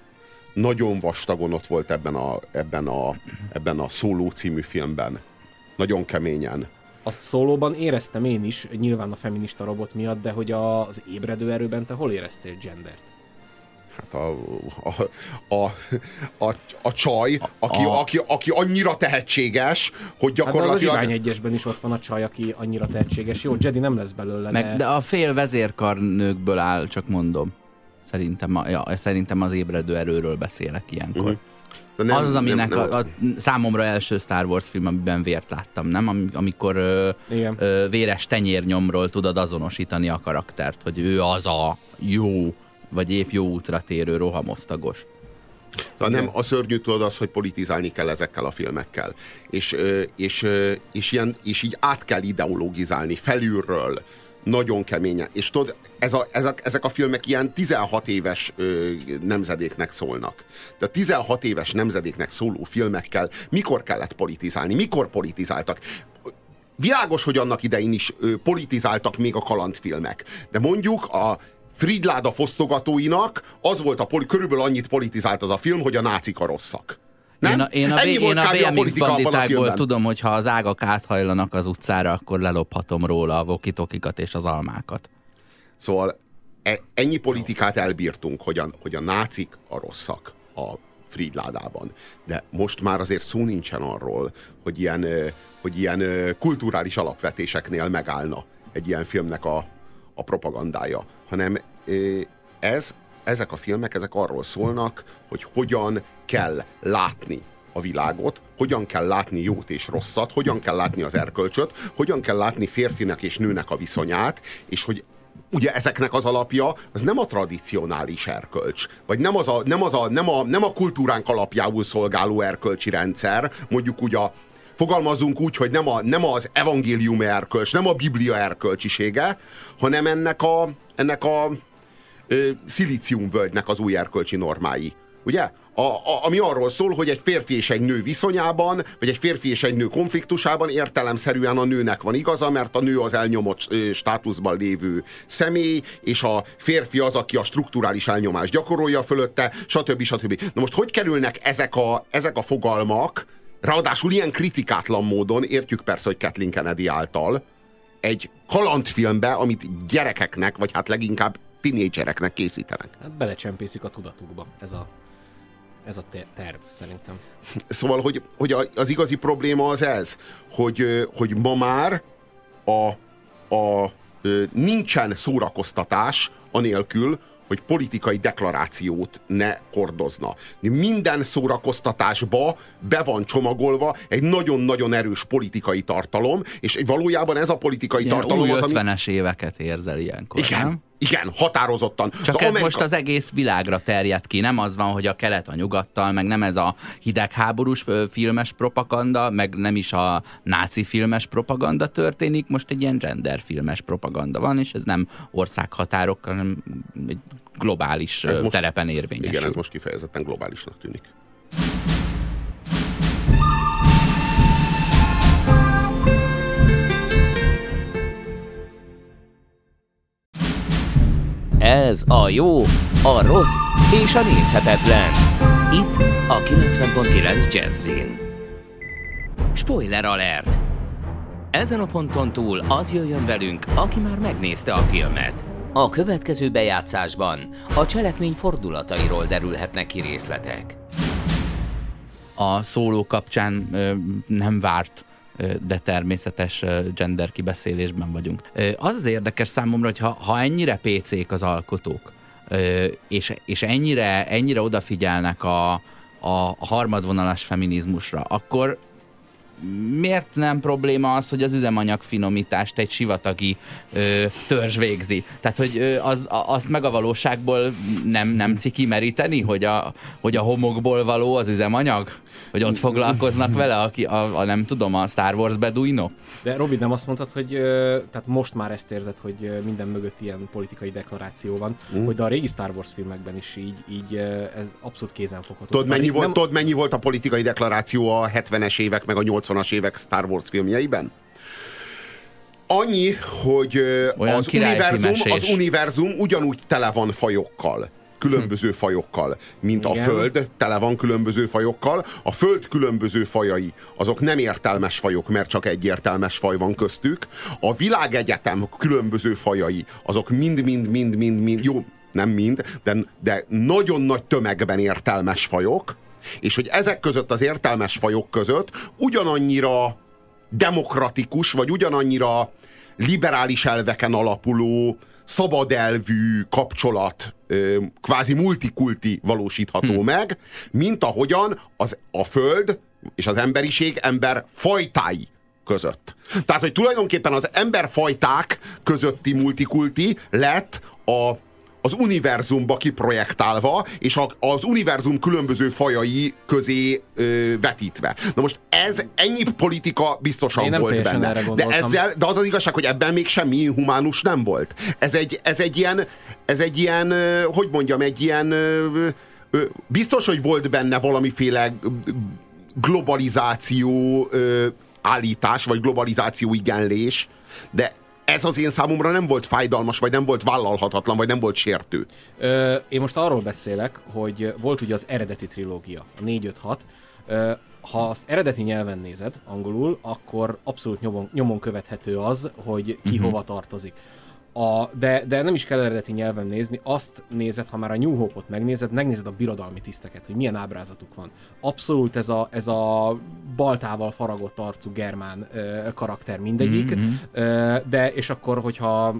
nagyon vastagon ott volt ebben a, ebben a, ebben a Szóló című filmben. Nagyon keményen. A Szólóban éreztem én is, nyilván a feminista robot miatt, de hogy az Ébredő erőben te hol éreztél gendert? Hát a, a, a, a, a csaj, aki, a... Aki, aki annyira tehetséges, hogy gyakorlatilag... Hát a Zsivány egyesben is ott van a csaj, aki annyira tehetséges. Jó, Jedi nem lesz belőle, Meg, de... de a fél vezérkarnőkből áll, csak mondom. Szerintem, a, ja, szerintem az Ébredő erőről beszélek ilyenkor. Uh-huh. Nem, az, aminek nem, nem. A, a számomra első Star Wars film, amiben vért láttam, nem? Amikor ö, ö, véres tenyérnyomról tudod azonosítani a karaktert, hogy ő az a jó, vagy épp jó útra térő rohamosztagos. De nem, a szörnyű tudod az, hogy politizálni kell ezekkel a filmekkel. És, és, és, ilyen, és így át kell ideologizálni felülről, nagyon keményen. És tudod, ez a, ezek, ezek a filmek ilyen tizenhat éves ö, nemzedéknek szólnak. De a tizenhat éves nemzedéknek szóló filmekkel mikor kellett politizálni? Mikor politizáltak? Világos, hogy annak idején is ö, politizáltak még a kalandfilmek. De mondjuk a Fridláda fosztogatóinak az volt a poli- körülbelül annyit politizált az a film, hogy a nácik a rosszak. Nem? Én a, én a, én a bé em iksz banditákból tudom, hogy ha az ágak áthajlanak az utcára, akkor lelophatom róla a vokitokikat és az almákat. Szóval e- ennyi politikát elbírtunk, hogy a, hogy a nácik a rosszak a Fridládában. De most már azért szó nincsen arról, hogy ilyen, hogy ilyen kulturális alapvetéseknél megállna egy ilyen filmnek a, a propagandája, hanem ez, ezek a filmek ezek arról szólnak, hogy hogyan kell látni a világot, hogyan kell látni jót és rosszat, hogyan kell látni az erkölcsöt, hogyan kell látni férfinak és nőnek a viszonyát, és hogy ugye ezeknek az alapja, az nem a tradicionális erkölcs, vagy nem, az a, nem, az a, nem, a, nem a kultúránk alapjául szolgáló erkölcsi rendszer, mondjuk úgy a fogalmazunk úgy, hogy nem, a, nem az evangélium erkölcs, nem a Biblia erkölcsisége, hanem ennek a, ennek a ö, szilíciumvölgynek az új erkölcsi normái. Ugye? A, a, ami arról szól, hogy egy férfi és egy nő viszonyában, vagy egy férfi és egy nő konfliktusában értelemszerűen a nőnek van igaza, mert a nő az elnyomott ö, státuszban lévő személy, és a férfi az, aki a strukturális elnyomást gyakorolja fölötte, stb. stb. Na most hogy kerülnek ezek a, ezek a fogalmak, ráadásul ilyen kritikátlan módon, értjük persze, hogy Kathleen Kennedy által, egy kalandfilmbe, amit gyerekeknek, vagy hát leginkább tinédzsereknek készítenek. Hát belecsempészik a tudatukba ez a, ez a terv, szerintem. Szóval, hogy, hogy az igazi probléma az ez, hogy, hogy ma már a, a, nincsen szórakoztatás anélkül, hogy politikai deklarációt ne hordozna. Minden szórakoztatásba be van csomagolva egy nagyon-nagyon erős politikai tartalom, és valójában ez a politikai ilyen tartalom új az, ami... ötvenes éveket érzel ilyenkor, Igen, nem? igen, határozottan. Csak az ez Amerika... most az egész világra terjed ki, nem az van, hogy a kelet a nyugattal, meg nem ez a hidegháborús filmes propaganda, meg nem is a náci filmes propaganda történik, most egy ilyen gender filmes propaganda van, és ez nem országhatárok, hanem egy globális ez terepen most, érvényesül. Igen, ez most kifejezetten globálisnak tűnik. Ez a jó, a rossz és a nézhetetlen. Itt a kilencven pont kilenc Jazzin. Spoiler alert! Ezen a ponton túl az jöjjön velünk, aki már megnézte a filmet. A következő bejátszásban a cselekmény fordulatairól derülhetnek ki részletek. A szóló kapcsán ö, nem várt, ö, de természetes ö, gender kibeszélésben vagyunk. Ö, az az érdekes számomra, hogy ha, ha ennyire pécék az alkotók, ö, és, és ennyire, ennyire odafigyelnek a, a, a harmadvonalas feminizmusra, akkor miért nem probléma az, hogy az üzemanyag finomítást egy sivatagi ö, törzs végzi? Tehát, hogy ö, az, a, azt meg a valóságból nem, nem ciki meríteni, hogy a, hogy a homokból való az üzemanyag? Hogy ott foglalkoznak vele, aki a, a nem tudom, a Star Wars beduinok? De Robi, nem azt mondtad, hogy ö, tehát most már ezt érzed, hogy ö, minden mögött ilyen politikai deklaráció van, mm. hogy de a régi Star Wars filmekben is így, így ö, ez abszolút kézenfogható. Tudod mennyi, nem... volt, tudod, mennyi volt a politikai deklaráció a hetvenes évek meg a nyolcvanas évek Star Wars filmjeiben? Annyi, hogy az univerzum, az univerzum ugyanúgy tele van fajokkal. Különböző hm. fajokkal, mint igen. A Föld tele van különböző fajokkal. A Föld különböző fajai, azok nem értelmes fajok, mert csak egy értelmes faj van köztük. A világegyetem különböző fajai, azok mind-mind-mind-mind-mind, jó, nem mind, de, de nagyon nagy tömegben értelmes fajok, és hogy ezek között az értelmes fajok között ugyanannyira demokratikus, vagy ugyanannyira liberális elveken alapuló, szabadelvű kapcsolat, kvázi multikulti valósítható hmm. meg, mint ahogyan az, a Föld és az emberiség ember fajtái között. Tehát, hogy tulajdonképpen az emberfajták közötti multikulti lett a az univerzumba kiprojektálva, és a, az univerzum különböző fajai közé ö, vetítve. Na most ez, ennyi politika biztosan volt benne. De, ezzel, de az az igazság, hogy ebben még semmi inhumánus nem volt. Ez egy, ez egy ilyen, ez egy ilyen, hogy mondjam, egy ilyen, biztos, hogy volt benne valamiféle globalizáció állítás, vagy globalizáció igenlés, de ez az én számomra nem volt fájdalmas, vagy nem volt vállalhatatlan, vagy nem volt sértő. Ö, én most arról beszélek, hogy volt ugye az eredeti trilógia, a négy öt hat. Ö, ha azt eredeti nyelven nézed, angolul, akkor abszolút nyomon, nyomon követhető az, hogy ki uh-huh. hova tartozik. A, de, de nem is kell eredeti nyelven nézni, azt nézed, ha már a New Hope-ot megnézed, megnézed a birodalmi tiszteket, hogy milyen ábrázatuk van. Abszolút ez a, ez a baltával faragott arcú germán ö, karakter mindegyik, mm-hmm. ö, de és akkor, hogyha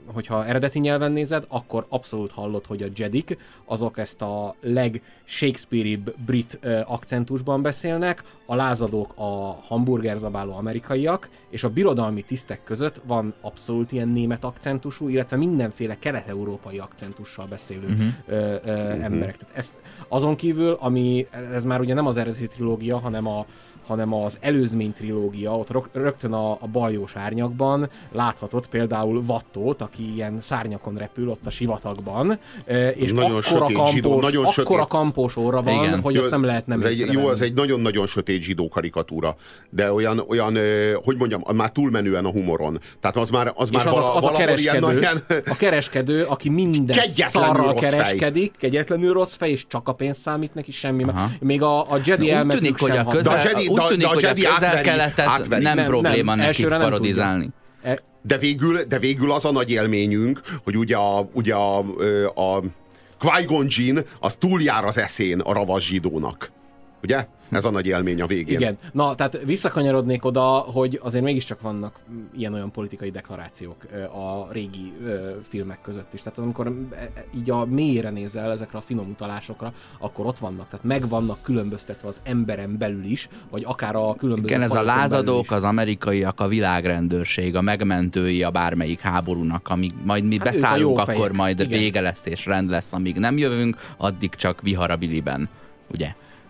hogyha eredeti nyelven nézed, akkor abszolút hallod, hogy a Jedik, azok ezt a leg-Shakespeare-ibb brit ö, akcentusban beszélnek, a lázadók a hamburgerzabáló amerikaiak, és a birodalmi tisztek között van abszolút ilyen német akcentusú, illetve mindenféle kelet-európai akcentussal beszélő uh-huh. ö, ö, uh-huh. emberek. Tehát ezt azon kívül, ami, ez már ugye nem az eredeti trilógia, hanem a hanem az előzmény trilógia, ott rögtön a, a baljós árnyakban láthatod például Vattót, aki ilyen szárnyakon repül ott a sivatagban, és nagyon akkora kampós, zsidó, nagyon akkora sötét... kampós orra van, igen. hogy jó, azt nem lehet nem egy, Jó, az egy nagyon-nagyon sötét zsidó karikatúra, de olyan, olyan hogy mondjam, már túlmenően a humoron. Tehát az már, az már az vala, a, az a kereskedő, ilyen... a kereskedő, aki minden szarral kereskedik, fej. Kegyetlenül rossz fej, és csak a pénz számít neki, semmi. Aha. Még a, a Jedi elmetűk sem hat. Úgy tűnik, hogy a közel-keletet nem, nem probléma nem, neki parodizálni. E... De, végül, de végül az a nagy élményünk, hogy ugye a, ugye a, a, a Qui-Gon Jinn az túljár az eszén a ravas zsidónak. Ugye? Ez a nagy élmény a végén. Igen. Na, tehát visszakanyarodnék oda, hogy azért mégiscsak vannak ilyen-olyan politikai deklarációk a régi filmek között is. Tehát az, amikor így a mélyre nézel ezekre a finom utalásokra, akkor ott vannak. Tehát meg vannak különböztetve az emberen belül is, vagy akár a különböző igen, ez a lázadók, az amerikaiak, a világrendőrség, a megmentői a bármelyik háborúnak, amíg majd mi hát beszállunk, akkor majd igen. vége lesz és rend lesz, amíg nem jövünk, addig csak viharabiliben, ugye?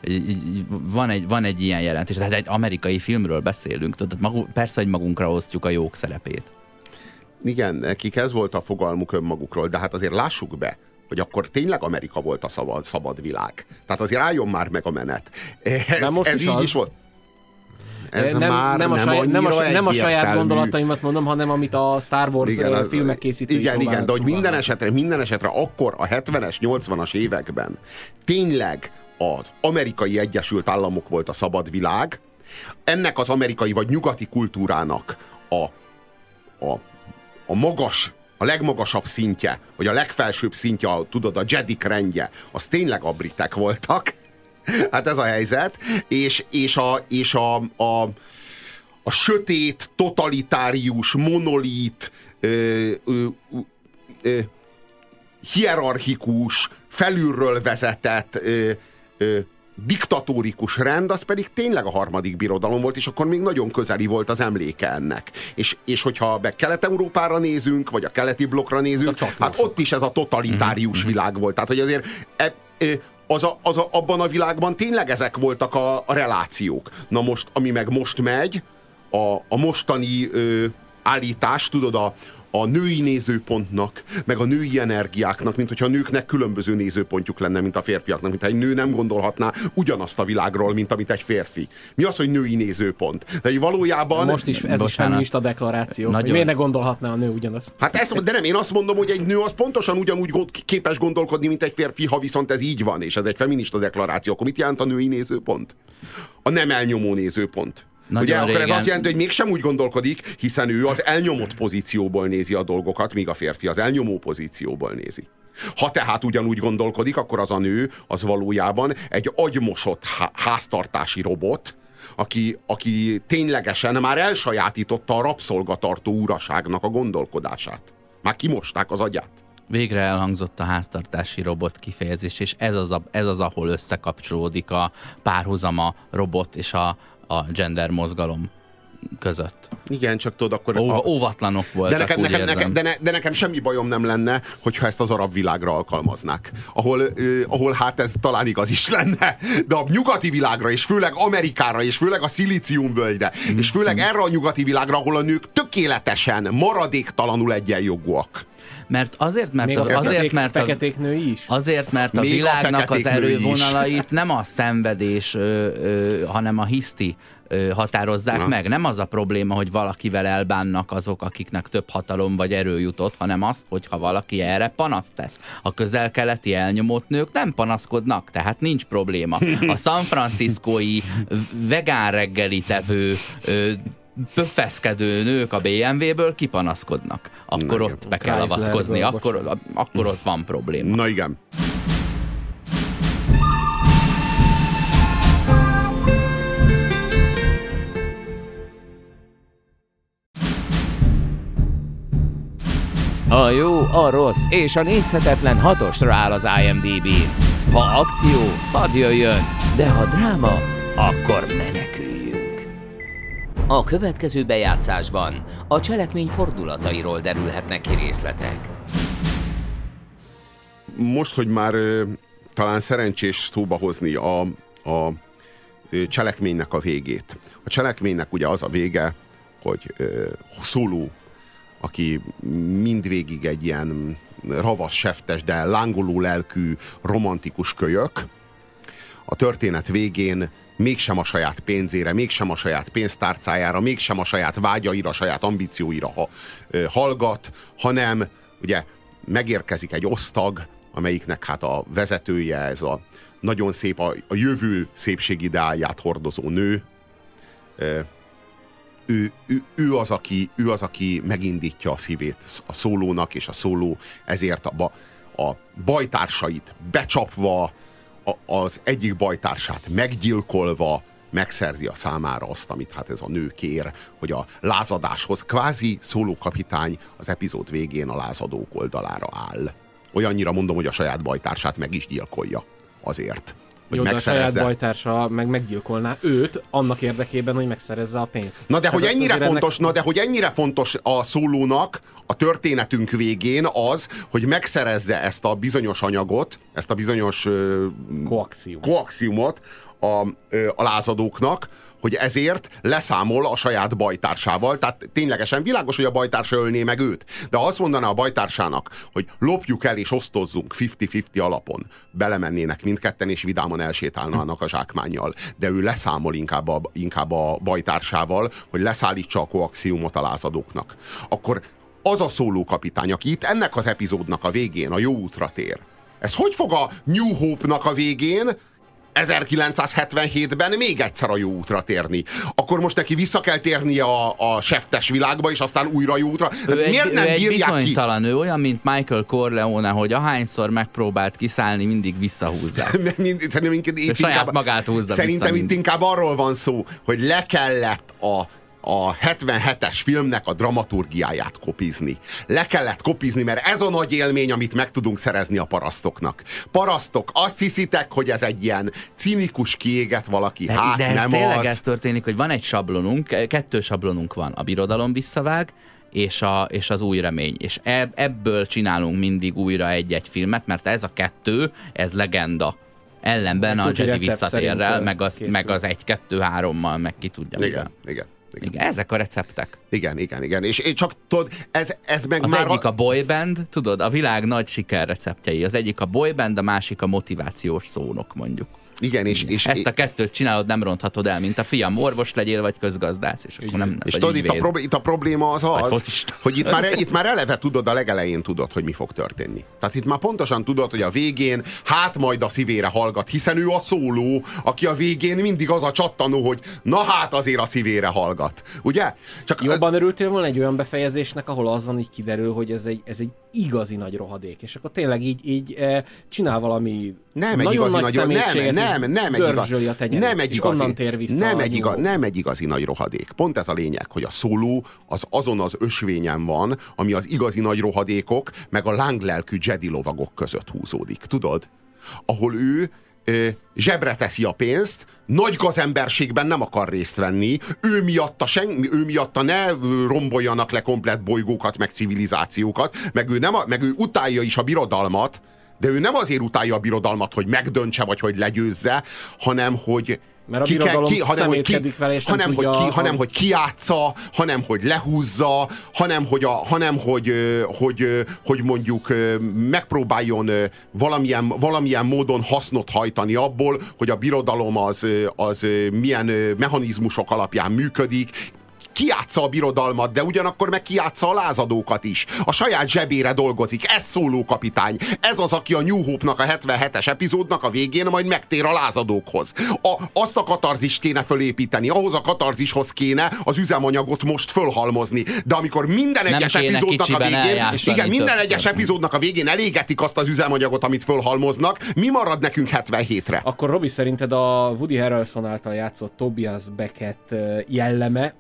Van egy, van egy ilyen jelentés, tehát egy amerikai filmről beszélünk, tudod, maguk, persze, hogy magunkra osztjuk a jók szerepét. Igen, nekik ez volt a fogalmuk önmagukról, de hát azért lássuk be, hogy akkor tényleg Amerika volt a szabad, szabad világ. Tehát azért álljon már meg a menet. Ez, most ez is így az. is volt. Ez nem, már nem, a saját, nem, a, nem a saját gondolataimat mondom, hanem hanem amit a Star Wars igen, az, filmek készítői igen, igen, de hogy minden esetre, minden esetre akkor a hetvenes, nyolcvanas években tényleg az Amerikai Egyesült Államok volt a szabad világ, ennek az amerikai vagy nyugati kultúrának a, a, a magas, a legmagasabb szintje, vagy a legfelsőbb szintje, tudod, a Jedik rendje, az tényleg a britek voltak. Hát ez a helyzet, és, és, a, és a, a, a sötét, totalitárius, monolit, ö, ö, ö, hierarchikus, felülről vezetett, ö, ö, diktatórikus rend, az pedig tényleg a harmadik birodalom volt, és akkor még nagyon közeli volt az emléke ennek. És, és hogyha meg Kelet-Európára nézünk, vagy a keleti blokkra nézünk, hát ott is ez a totalitárius mm-hmm. világ volt. Tehát, hogy azért e, e, az a, az a, abban a világban tényleg ezek voltak a, a relációk. Na most, ami meg most megy, a, a mostani ö, állítás, tudod, a, a női nézőpontnak, meg a női energiáknak, mint hogyha a nőknek különböző nézőpontjuk lenne, mint a férfiaknak, mint egy nő nem gondolhatná ugyanazt a világról, mint amit egy férfi. Mi az, hogy női nézőpont? De hogy valójában... Most is ez bocsánat. Is feminista deklaráció. Nagyon... Miért ne gondolhatná a nő ugyanazt? Hát ezt, de nem, én azt mondom, hogy egy nő az pontosan ugyanúgy képes gondolkodni, mint egy férfi, ha viszont ez így van, és ez egy feminista deklaráció, akkor mit jelent a női nézőpont? A nem elnyomó nézőpont. Nagyon ugye, régen. Akkor ez azt jelenti, hogy mégsem úgy gondolkodik, hiszen ő az elnyomott pozícióból nézi a dolgokat, míg a férfi az elnyomó pozícióból nézi. Ha tehát ugyanúgy gondolkodik, akkor az a nő az valójában egy agymosott háztartási robot, aki, aki ténylegesen már elsajátította a rabszolgatartó uraságnak a gondolkodását. Már kimosták az agyát. Végre elhangzott a háztartási robot kifejezés, és ez az, a, ez az ahol összekapcsolódik a párhuzama robot és a a gender mozgalom között. Igen, csak tudod, akkor... Ó, a... Óvatlanok voltak, de nekem, úgy nekem, nekem, de, ne, de nekem semmi bajom nem lenne, hogyha ezt az arab világra alkalmaznák. Ahol, uh, ahol hát ez talán igaz is lenne, de a nyugati világra, és főleg Amerikára, és főleg a szilíciumvölgyre, mm. és főleg erre a nyugati világra, ahol a nők tökéletesen, maradéktalanul egyenjogúak. Mert azért, mert Még a, a, feketék, azért, mert feketék női is? Azért, mert a Még világnak a az erővonalait nem a szenvedés, ö, ö, hanem a hiszti ö, határozzák Na. meg. Nem az a probléma, hogy valakivel elbánnak azok, akiknek több hatalom vagy erő jutott, hanem az, hogyha valaki erre panaszt tesz. A közel-keleti elnyomott nők nem panaszkodnak, tehát nincs probléma. A San Franciscói vegán reggeli tevő ö, pöffeszkedő nők a bé em vé-ből kipanaszkodnak. Akkor Na, ott be kell avatkozni, akkor, akkor ott van probléma. Na igen. A jó, a rossz és a nézhetetlen hatosra áll az I M D B-n. Ha akció, hadd jöjjön, de ha dráma, akkor meneküljünk. A következő bejátszásban a cselekmény fordulatairól derülhetnek ki részletek. Most, hogy már ö, talán szerencsés szóba hozni a, a ö, cselekménynek a végét. A cselekménynek ugye az a vége, hogy ö, Solo, aki mindvégig egy ilyen ravasz, seftes, de lángoló lelkű, romantikus kölyök, a történet végén mégsem a saját pénzére, mégsem a saját pénztárcájára, mégsem a saját vágyaira, a saját ambícióira ha, ö, hallgat, hanem ugye megérkezik egy osztag, amelyiknek hát a vezetője, ez a nagyon szép, a, a jövő szépségideáját hordozó nő. Ő, ő, ő, az, aki, ő az, aki megindítja a szívét a Solónak, és a Solo ezért a, ba, a bajtársait becsapva, a, az egyik bajtársát meggyilkolva megszerzi a számára azt, amit hát ez a nő kér, hogy a lázadáshoz kvázi Solo kapitány az epizód végén a lázadók oldalára áll. Olyannyira mondom, hogy a saját bajtársát meg is gyilkolja azért, hogy jó, megszerezze. De a saját bajtársa meg meggyilkolná őt annak érdekében, hogy megszerezze a pénzt. Na de, hát hogy ennyire fontos, ennek... na de hogy ennyire fontos a Solónak a történetünk végén az, hogy megszerezze ezt a bizonyos anyagot, ezt a bizonyos uh, koaxium. koaxiumot a, a lázadóknak, hogy ezért leszámol a saját bajtársával. Tehát ténylegesen világos, hogy a bajtársa ölné meg őt. De azt mondaná a bajtársának, hogy lopjuk el és osztozzunk fifty-fifty alapon, belemennének mindketten és vidáman elsétálnának a zsákmánnyal. De ő leszámol inkább a, inkább a bajtársával, hogy leszállítsa a koaxiumot a lázadóknak. Akkor az a Solo kapitány, aki itt ennek az epizódnak a végén a jó útra tér. Ez hogy fog a New Hope-nak a végén ezerkilencszázhetvenhétben még egyszer a jó útra térni? Akkor most neki vissza kell térnie a, a seftes világba, és aztán újra jó útra. Ő Miért egy, nem ő egy bírják bizonytalan, ki? Ő olyan, mint Michael Corleone, hogy ahányszor megpróbált kiszállni, mindig visszahúzzák. Szerintem itt saját inkább, magát húzza Szerintem vissza itt inkább arról van szó, hogy le kellett a a hetvenhetes filmnek a dramaturgiáját kopizni. Le kellett kopizni, mert ez a nagy élmény, amit meg tudunk szerezni a parasztoknak. Parasztok, azt hiszitek, hogy ez egy ilyen cinikus kiéget valaki? De, hát de ez nem tényleg az. ez történik, hogy van egy sablonunk, kettő sablonunk van. A Birodalom visszavág, és, a, és az Új remény. És eb, ebből csinálunk mindig újra egy-egy filmet, mert ez a kettő, ez legenda. Ellenben a Jedi visszatérrel, meg az, meg az egy-kettő-hárommal, meg ki tudja igen, mivel. igen. Igen. Igen, ezek a receptek. Igen, igen, igen. És én csak tudod, ez, ez meg az már... Az egyik a boyband, tudod, a világ nagy siker receptjei. Az egyik a boyband, a másik a motivációs szónok, mondjuk. Igen, és, és ezt a kettőt csinálod, nem ronthatod el, mint a fiam, orvos legyél, vagy közgazdász, és akkor nem. És tudod, itt a, prób- itt a probléma az az, hogy itt már, itt már eleve tudod, a legelején tudod, hogy mi fog történni. Tehát itt már pontosan tudod, hogy a végén hát majd a szívére hallgat, hiszen ő a Solo, aki a végén mindig az a csattanó, hogy na hát azért a szívére hallgat. Ugye? Csak jobban örültél volna egy olyan befejezésnek, ahol az van, így kiderül, hogy ez egy, ez egy igazi nagy rohadék, és akkor tényleg így, így e, csinál valami nem egy igazi nagy rohadék. Nem, nem, nem, egy igazi, nem egy igazi, nem egy igazi, nem egy igazi nagy rohadék. Pont ez a lényeg, hogy a Solo az azon az ösvényen van, ami az igazi nagy rohadékok, meg a lánglelkű Jedi lovagok között húzódik. Tudod? Ahol ő ö, zsebre teszi a pénzt, nagy gazemberségben nem akar részt venni, ő miatta, sen, ő miatta ne romboljanak le komplett bolygókat, meg civilizációkat, meg ő, nem, meg ő utálja is a birodalmat, de ő nem azért utálja a birodalmat, hogy megdöntse, vagy hogy legyőzze, hanem hogy mert a birodalom ki, hanem, hogy ki, vele, és hanem, hogy ki, a... hanem, hogy kiátsza, hanem, hogy lehúzza, hanem, hogy, a, hanem hogy, hogy, hogy mondjuk megpróbáljon valamilyen, valamilyen módon hasznot hajtani abból, hogy a birodalom az, az milyen mechanizmusok alapján működik, kiátsza a birodalmat, de ugyanakkor meg kiátsza a lázadókat is. A saját zsebére dolgozik. Ez Solo kapitány. Ez az, aki a New Hope-nak a hetvenhetes epizódnak a végén majd megtér a lázadókhoz. A, azt a katarzist kéne fölépíteni. Ahhoz a katarzishoz kéne az üzemanyagot most fölhalmozni. De amikor minden egyes epizódnak a végén, igen, minden egyes epizódnak a végén elégetik azt az üzemanyagot, amit fölhalmoznak, mi marad nekünk hetvenhétre? Akkor Robi, szerinted a Woody Harrelson által játszott Tobias Beckett jelleme az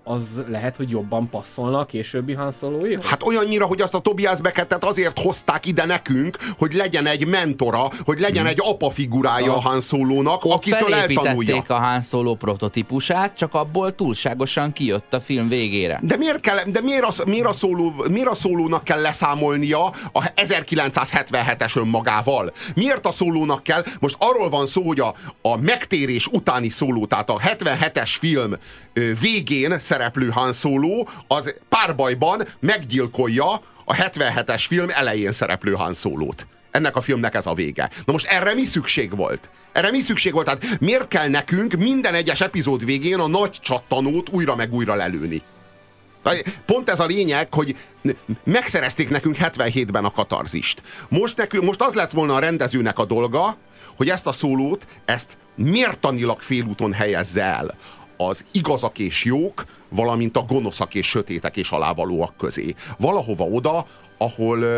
lehet, hogy jobban passzolna a későbbi Han Soloéhoz? Hát olyannyira, hogy azt a Tobias Beckettet azért hozták ide nekünk, hogy legyen egy mentora, hogy legyen hmm. egy apa figurája a Han Solónak, akitől eltanulja. A Han Solo prototípusát, csak abból túlságosan kijött a film végére. De miért, kell, de miért, a, miért, a Solo, miért a Solónak kell leszámolnia a ezerkilencszázhetvenhetes önmagával? Miért a Solónak kell? Most arról van szó, hogy a, a megtérés utáni Solo, tehát a hetvenhetes film végén szereplő Han Solo az párbajban meggyilkolja a hetvenhetes film elején szereplő Han Solót. Ennek a filmnek ez a vége. Na most erre mi szükség volt? Erre mi szükség volt? Tehát miért kell nekünk minden egyes epizód végén a nagy csattanót újra meg újra lelőni? Pont ez a lényeg, hogy megszerezték nekünk hetvenhétben a katarzist. Most, nekünk, most az lett volna a rendezőnek a dolga, hogy ezt a Solót, ezt mértanilag félúton helyezze el az igazak és jók, valamint a gonoszak és sötétek és alávalóak közé. Valahova oda, ahol uh,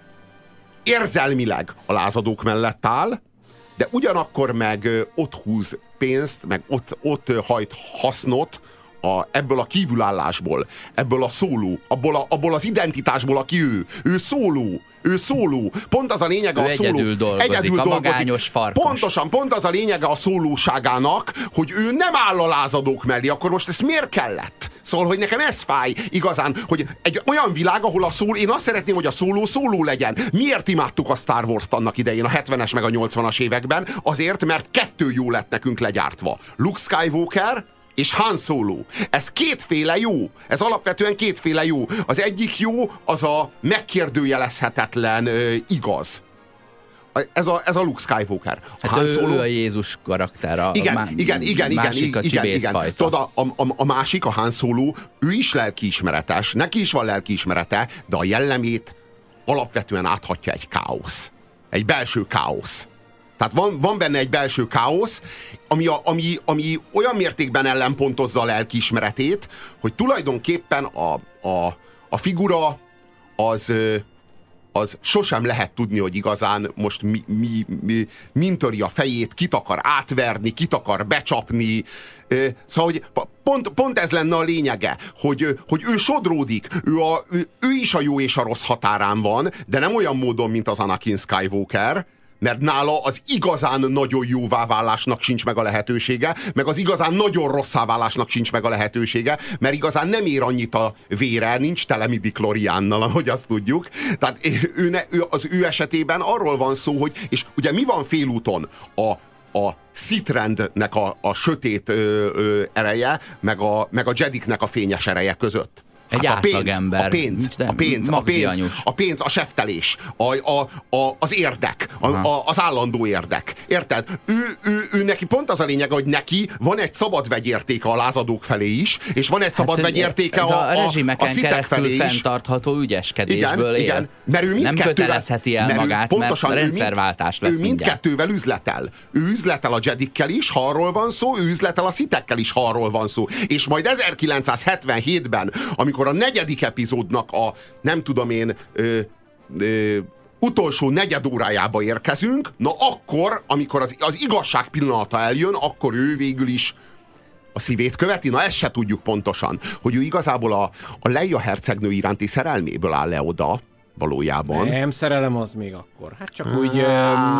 érzelmileg a lázadók mellett áll, de ugyanakkor meg uh, ott húz pénzt, meg ott, ott uh, hajt hasznot a, ebből a kívülállásból, ebből a Solo, abból, a, abból az identitásból, aki ő. Ő Solo, ő Solo. Pont az a lényege ő a Solo. Egyedül dolgozik, egyedül a dolgozik. Magányos farkas. Pontosan, pont az a lényege a szólóságának, hogy ő nem áll a lázadók mellé. Akkor most ez miért kellett? Szóval, hogy nekem ez fáj igazán, hogy egy olyan világ, ahol a Solo, én azt szeretném, hogy a Solo Solo legyen. Miért imádtuk a Star Wars-t annak idején, a hetvenes meg a nyolcvanas években? Azért, mert kettő jó lett nekünk legyártva. Luke Skywalker és Han Solo. Ez kétféle jó. Ez alapvetően kétféle jó. Az egyik jó, az a megkérdőjelezhetetlen ö, igaz. Ez a, ez a Luke Skywalker. A hát Han ő, Solo... ő a Jézus karakter. A igen, má... igen, igen, másik igen, a igen, igen. Tudod, a, a, a másik, a Han Solo, ő is lelkiismeretes, neki is van lelkiismerete, de a jellemét alapvetően áthatja egy káosz. Egy belső káosz. Tehát van, van benne egy belső káosz, ami, a, ami, ami olyan mértékben ellenpontozza a lelkiismeretét, hogy tulajdonképpen a, a, a figura az, az sosem lehet tudni, hogy igazán most mi, mi, mi, min töri a fejét, kit akar átverni, kit akar becsapni. Szóval, hogy pont, pont ez lenne a lényege, hogy, hogy ő sodródik, ő, a, ő, ő is a jó és a rossz határán van, de nem olyan módon, mint az Anakin Skywalker, mert nála az igazán nagyon jóvá válásnak sincs meg a lehetősége, meg az igazán nagyon rosszá válásnak sincs meg a lehetősége, mert igazán nem ér annyit a vére, nincs tele midi-kloriánnal, ahogy azt tudjuk. Tehát ő ne, ő, az ő esetében arról van szó, hogy, és ugye mi van félúton? A, a Sith-rendnek a, a sötét ö, ö, ereje, meg a, meg a Jediknek a fényes ereje között. Egy hát a pénz, átlagember. a pénz, a pénz, a pénz, a pénz, a seftelés, a, a, a, az érdek, a, a, az állandó érdek. Érted? Ő, ő, ő neki pont az a lényeg, hogy neki van egy szabad vegyértéke a lázadók felé is, és van egy szabad hát, vegyértéke a, a, a, a szitek felé is. Fenntartható ügyeskedésből igen, igen, mert ő nem kötelezheti el magát, pontosan, mert rendszerváltás lesz ő mindkettővel üzletel. Ő üzletel a Jedikkel is, ha arról van szó, ő üzletel a szitekkel is, ha arról van szó. És majd ezerkilencszázhetvenhétben, amikor a negyedik epizódnak a, nem tudom én, ö, ö, utolsó negyed órájába érkezünk, na akkor, amikor az, az igazság pillanata eljön, akkor ő végül is a szívét követi. Na ezt se tudjuk pontosan, hogy ő igazából a, a Leia hercegnő iránti szerelméből áll le oda, valójában. Nem, szerelem az még akkor. Hát csak hát, úgy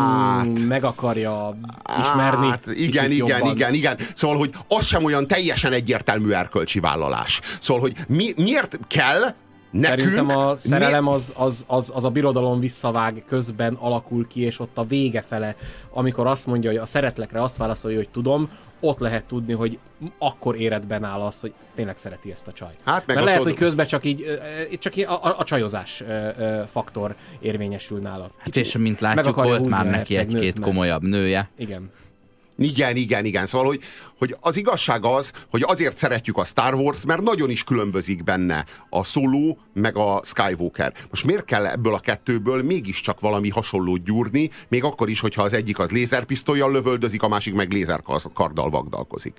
um, meg akarja ismerni. Hát, igen, igen, jobban. igen, igen. Szóval, hogy az sem olyan teljesen egyértelmű erkölcsi vállalás. Szóval, hogy mi, miért kell nekünk... Szerintem a szerelem az, az, az, az a birodalom visszavág közben alakul ki, és ott a vége fele, amikor azt mondja, hogy a szeretlekre azt válaszolja, hogy tudom, ott lehet tudni, hogy akkor éretben áll az, hogy tényleg szereti ezt a csaj. Hát meg lehet, hogy közben csak így, csak így a, a, a csajozás faktor érvényesül nála. Hát és mint látjuk, volt már neki egy-két komolyabb nője. Igen. Igen, igen, igen. Szóval, hogy, hogy az igazság az, hogy azért szeretjük a Star Wars, mert nagyon is különbözik benne a Solo meg a Skywalker. Most miért kell ebből a kettőből mégiscsak valami hasonlót gyúrni, még akkor is, hogyha az egyik az lézerpisztollyal lövöldözik, a másik meg lézerkarddal vagdalkozik.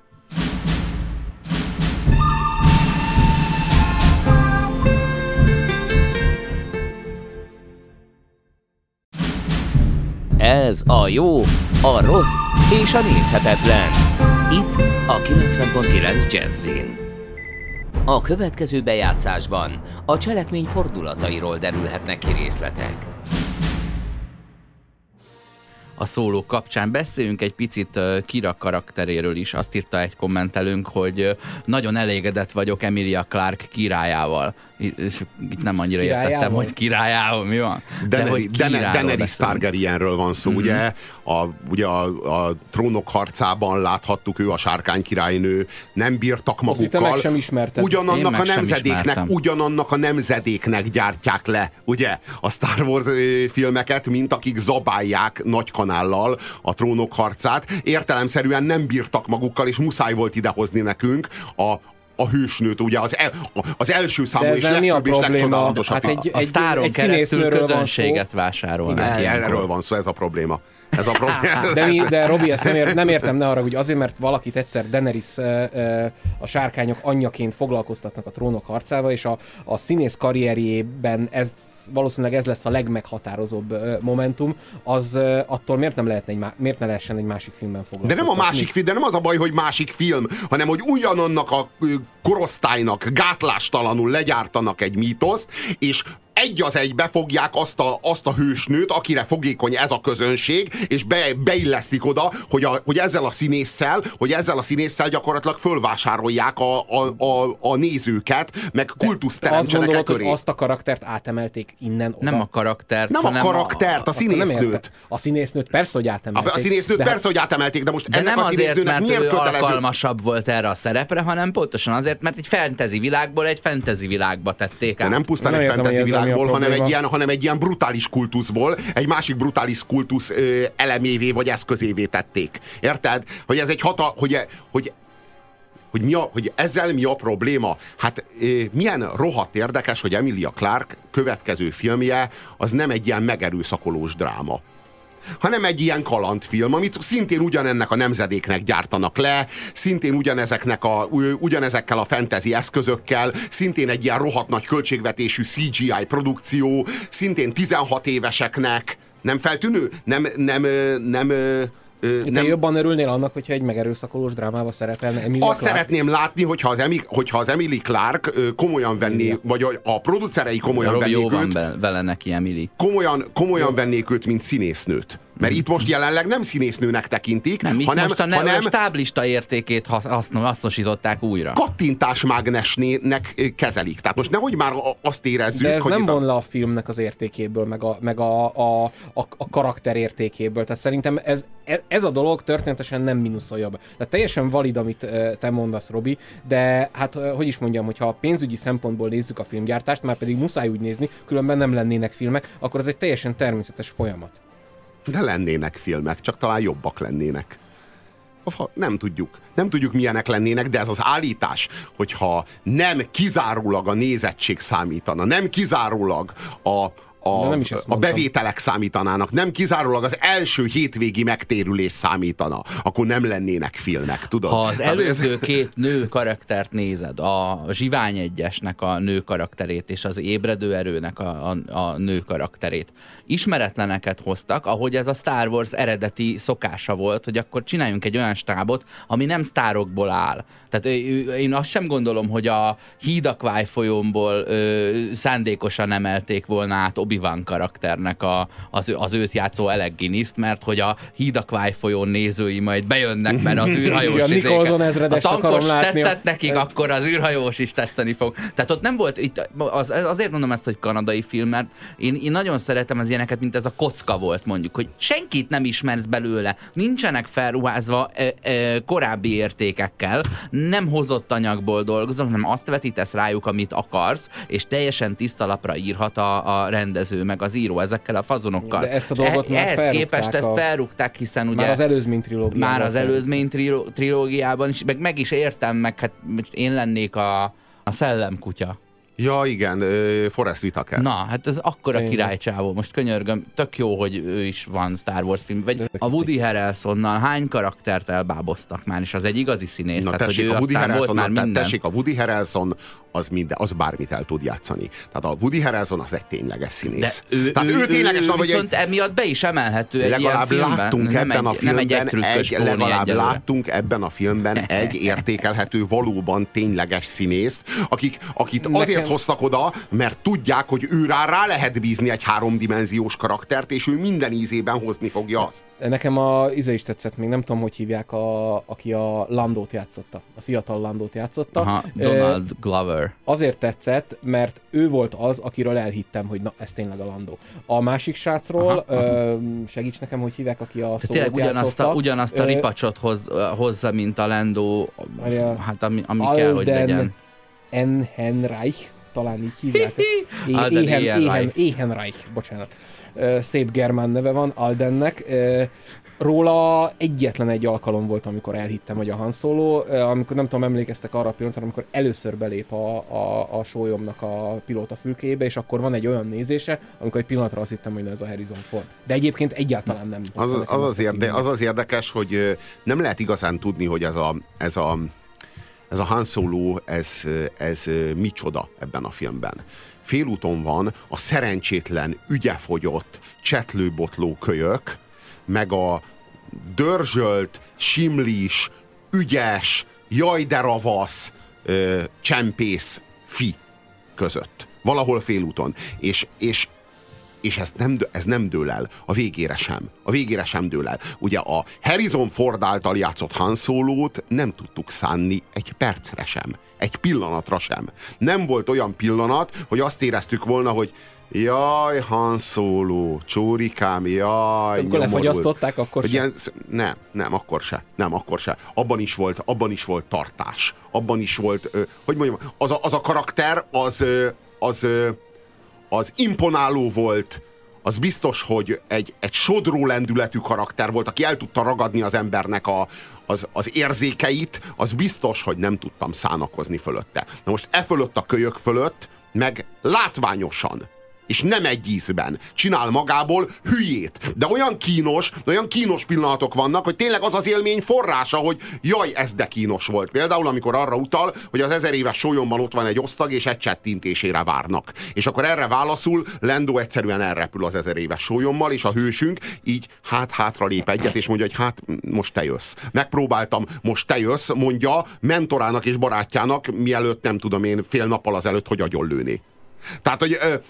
Ez a jó, a rossz és a nézhetetlen. Itt a kilencven pont kilenc Jazzin. A következő bejátszásban a cselekmény fordulatairól derülhetnek ki részletek. A Szóló kapcsán beszéljünk egy picit Kira karakteréről is. Azt írta egy kommentelőnk, hogy nagyon elégedett vagyok Emilia Clarke királyával. És itt nem annyira királyával? Értettem, hogy királyával mi van. Daenerys Daenerys Targaryenről van szó, mm-hmm. ugye? A, ugye a, a Trónok harcában láthattuk, ő a sárkány királynő, nem bírtak magukkal. Ugyanannak a nemzedéknek, ugyanannak a nemzedéknek gyártják le, ugye? A Star Wars filmeket, mint akik zabálják nagy kanállal a Trónok harcát. Értelemszerűen nem bírtak magukkal, és muszáj volt idehozni nekünk a a hősnőt, ugye az, el, az első számú és legfőbb és legcsodálatosabb. Hát egy, a sztáron keresztül közönséget vásárolnak. Erről van szó, ez a probléma. Ez a probléma. De, mi, de Robi, ezt nem, ért, nem értem, ne arra, hogy azért, mert valakit egyszer Daenerys a sárkányok anyjaként foglalkoztatnak a Trónok harcával, és a, a színész karrierjében ez valószínűleg ez lesz a legmeghatározóbb momentum, az attól miért nem lehetne egy, miért ne lehessen egy másik filmben foglalkoztatni? De nem a másik film, de nem az a baj, hogy másik film, hanem hogy ugyanannak a korosztálynak gátlástalanul legyártanak egy mítoszt, és egy az egybe fogják azt a, azt a hősnőt, akire fogékony ez a közönség, és be, beillesztik oda, hogy, a, hogy ezzel a színésszel, hogy ezzel a színésszel gyakorlatilag fölvásárolják a, a, a, a nézőket, meg kultuszt teremtsenek e köré. Hogy azt a karaktert átemelték innen oda? Nem a karaktert, Nem a karaktert, a, a, a színésznőt. A színésznőt persze, hogy átemelték. A színésznőt de persze, hogy átemelték, de most de ennek nem a színésznőnek azért, miért mert kötelező? Alkalmasabb volt erre a szerepre, hanem pontosan azért, mert egy fantasy világból egy fantasy világba tették át. Nem pusztán egy fantasy világból, hanem egy ilyen hanem egy ilyen brutális kultuszból egy másik brutális kultusz ö, elemévé vagy eszközévé tették. Érted? Hogy ez egy hata, hogy, hogy, hogy, mi a, hogy ezzel mi a probléma? Hát ö, milyen rohadt érdekes, hogy Emilia Clarke következő filmje az nem egy ilyen megerőszakolós dráma, hanem egy ilyen kalandfilm, amit szintén ugyanennek a nemzedéknek gyártanak le, szintén ugyanezeknek a, ugyanezekkel a fantasy eszközökkel, szintén egy ilyen rohadt nagy költségvetésű cé gé i produkció, szintén tizenhat éveseknek. Nem feltűnő? Nem, nem, nem, Te nem... jobban örülnél annak, hogyha egy megerőszakolós drámába szerepelne Emilia Azt Clarke? szeretném látni, hogyha az, Emi, hogyha az Emily Clarke komolyan venné, Emilia. vagy a, a producerei komolyan Robi, vennék jó őt. Van vele neki, Emily. Komolyan, komolyan vennék őt, mint színésznőt. Mert itt most jelenleg nem színésznőnek tekintik, nem, hanem, most a hanem stáblista értékét hasznosították újra. Kattintásmágnesnek kezelik. Tehát most nehogy már azt érezzük, de ez hogy... nem von a... le a filmnek az értékéből, meg a, meg a, a, a, a karakter értékéből. Tehát szerintem ez, ez a dolog történetesen nem mínuszolja be. Tehát teljesen valid, amit te mondasz, Robi, de hát hogy is mondjam, hogyha pénzügyi szempontból nézzük a filmgyártást, már pedig muszáj úgy nézni, különben nem lennének filmek, akkor ez egy teljesen természetes folyamat. De lennének filmek, csak talán jobbak lennének. Nem tudjuk. Nem tudjuk, milyenek lennének, de ez az állítás, hogyha nem kizárólag a nézettség számítana, nem kizárólag a, a, a bevételek számítanának, nem kizárólag az első hétvégi megtérülés számítana, akkor nem lennének filmek, tudod? Ha az előző ez... két nő karaktert nézed, a Zsivány egyesnek a nő karakterét és az Ébredő erőnek a, a, a nő karakterét, ismeretleneket hoztak, ahogy ez a Star Wars eredeti szokása volt, hogy akkor csináljunk egy olyan stábot, ami nem sztárokból áll. Tehát én azt sem gondolom, hogy a Hídakvály folyómból ö, szándékosan emelték volna át Obi-Wan karakternek a, az, az őt játszó Alec Guinness-t, mert hogy a Hídakvály folyón nézői majd bejönnek, mert az űrhajós izéket. A tankos tetszett nekik, akkor az űrhajós is tetszeni fog. Tehát ott nem volt, itt, az, azért mondom ezt, hogy kanadai film, mert én, én nagyon szeretem az ilyeneket, mint ez a Kocka volt, mondjuk, hogy senkit nem ismersz belőle, nincsenek felruházva e, e, korábbi értékekkel, nem hozott anyagból dolgozom, hanem azt vetítesz rájuk, amit akarsz, és teljesen tiszta lapra írhat a, a rendező, meg az író ezekkel a fazonokkal. De ezt a dolgot már ehhez képest ezt felrúgták, hiszen ugye... Már az előzmény trilógiában. Már az előzmény trilógiában is, meg, meg is értem, meg hát én lennék a, a szellemkutya. Ja, igen, Forrest Whitaker. Na, hát ez akkora királycsávó. Most könyörgöm, tök jó, hogy ő is van Star Wars film. Vagy a Woody Harrelsonnal hány karaktert elbáboztak már, és az egy igazi színész. Na, tehát, tessék, hogy ő a Woody aztán volt már minden. Tessék, a Woody Harrelson az, minden, az bármit el tud játszani. Tehát a Woody Harrelson az egy tényleges színész. De ő, tehát ő, ő tényleges, ő, hogy viszont egy... emiatt be is emelhető egy legalább ilyen filmben. láttunk nem ebben egy, a filmben nem egy, egy, egy legalább egyelőre. láttunk ebben a filmben egy értékelhető, valóban tényleges színészt, akik, akit Nekem... azért hoztak oda, mert tudják, hogy ő rá, rá lehet bízni egy háromdimenziós karaktert, és ő minden ízében hozni fogja azt. Nekem a íze is tetszett, még nem tudom, hogy hívják, a, aki a Landót játszotta, a fiatal Landót játszotta. Aha, Donald Glover. Azért tetszett, mert ő volt az, akiről elhittem, hogy na, ez tényleg a Landó. A másik srácról, aha, ö, segíts nekem, hogy hívják, aki a Szólót tényleg ugyanazt a, ugyanazt a ripacsot hoz, hozza, mint a Landó, hát ami, ami kell, hogy legyen. Ehrenreich, talán így hívják. Ehrenreich, bocsánat. Szép germán neve van, Aldennek. Róla egyetlen egy alkalom volt, amikor elhittem, hogy a Han Solo, amikor nem tudom, emlékeztek arra a pillanatra, amikor először belép a, a, a sólyomnak a pilóta fülkébe, és akkor van egy olyan nézése, amikor egy pillanatra azt hittem, hogy ez a Harrison Ford. De egyébként egyáltalán nem. Az az, az, az, érde, az az érdekes, hogy nem lehet igazán tudni, hogy ez a, ez a, ez a Han Solo, ez, ez micsoda ebben a filmben. Félúton van a szerencsétlen, ügyefogyott, csetlőbotló kölyök, meg a dörzsölt, simlis, ügyes, jaj de ravasz, ö, csempész fi között. Valahol félúton. És, és, és ez, nem, ez nem dől el. A végére sem. A végére sem dől el. Ugye a Harrison Ford által játszott Han Solót nem tudtuk szánni egy percre sem. Egy pillanatra sem. Nem volt olyan pillanat, hogy azt éreztük volna, hogy jaj, Han Solo, csórikám, jaj, amikor lefagyasztották, akkor sem. Ilyen, nem, nem, akkor se. Nem, akkor se. Abban is volt, abban is volt tartás. Abban is volt, ö, hogy mondjam, az a, az a karakter, az, ö, az, ö, az imponáló volt. Az biztos, hogy egy, egy sodró lendületű karakter volt, aki el tudta ragadni az embernek a, az, az érzékeit, az biztos, hogy nem tudtam szánakozni fölötte. Na most e fölött a kölyök fölött, meg látványosan, és nem egy ízben csinál magából hülyét. De olyan kínos, olyan kínos pillanatok vannak, hogy tényleg az az élmény forrása, hogy jaj, ez de kínos volt. Például, amikor arra utal, hogy az ezer éves sólyomban ott van egy osztag, és egy csettintésére várnak. És akkor erre válaszul, Lando egyszerűen elrepül az ezer éves sólyommal, és a hősünk így hát hátra lép egyet, és mondja, hogy hát most te jössz. Megpróbáltam, most te jössz, mondja mentorának és barátjának, mielőtt nem tudom én fél nappal azelőtt, hogy agyonlőni. Tehát, hogy ö,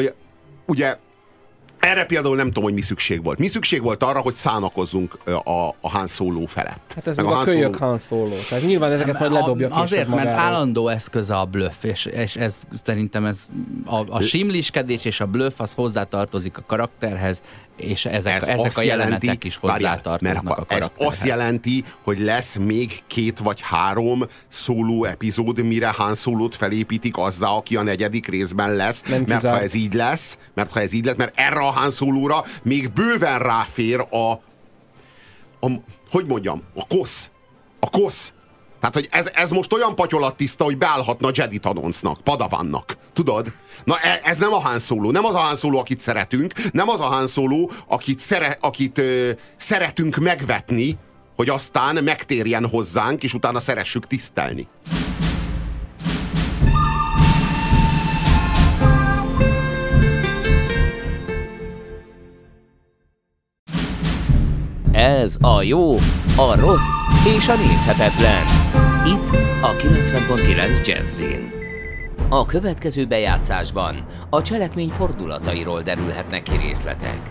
ugye erre például nem tudom, hogy mi szükség volt. Mi szükség volt arra, hogy szánakozzunk a, a Han Solo felett. Hát ez meg, meg a, a kölyök Han Solo. Tehát nyilván ezeket majd ledobja később azért, magáról. mert állandó eszköze a bluff, és, és ez szerintem ez a, a simliskedés és a bluff az hozzátartozik a karakterhez, és ezek, ez ezek a jelenetek jelenti, is hozzátartoznak a karakterhez. Ez azt jelenti, hogy lesz még két vagy három Solo epizód, mire Han Solót felépítik azzá, aki a negyedik részben lesz, nem mert kizár. ha ez így lesz, mert ha ez így lesz, mert erre a Han Solóra még bőven ráfér a, a hogy mondjam, a kosz. A kosz. Tehát, hogy ez, ez most olyan patyolattiszta, hogy beállhatna Jedi Tanoncnak, Padawannak. Tudod? Na ez nem a Han Solo. Nem az a Han Solo, akit szeretünk. Nem az a Han Solo, akit, szere, akit ö, szeretünk megvetni, hogy aztán megtérjen hozzánk, és utána szeressük tisztelni. Ez a jó, a rossz és a nézhetetlen. Itt a kilencven pont kilenc Jazzin. A következő bejátszásban a cselekmény fordulatairól derülhetnek ki részletek.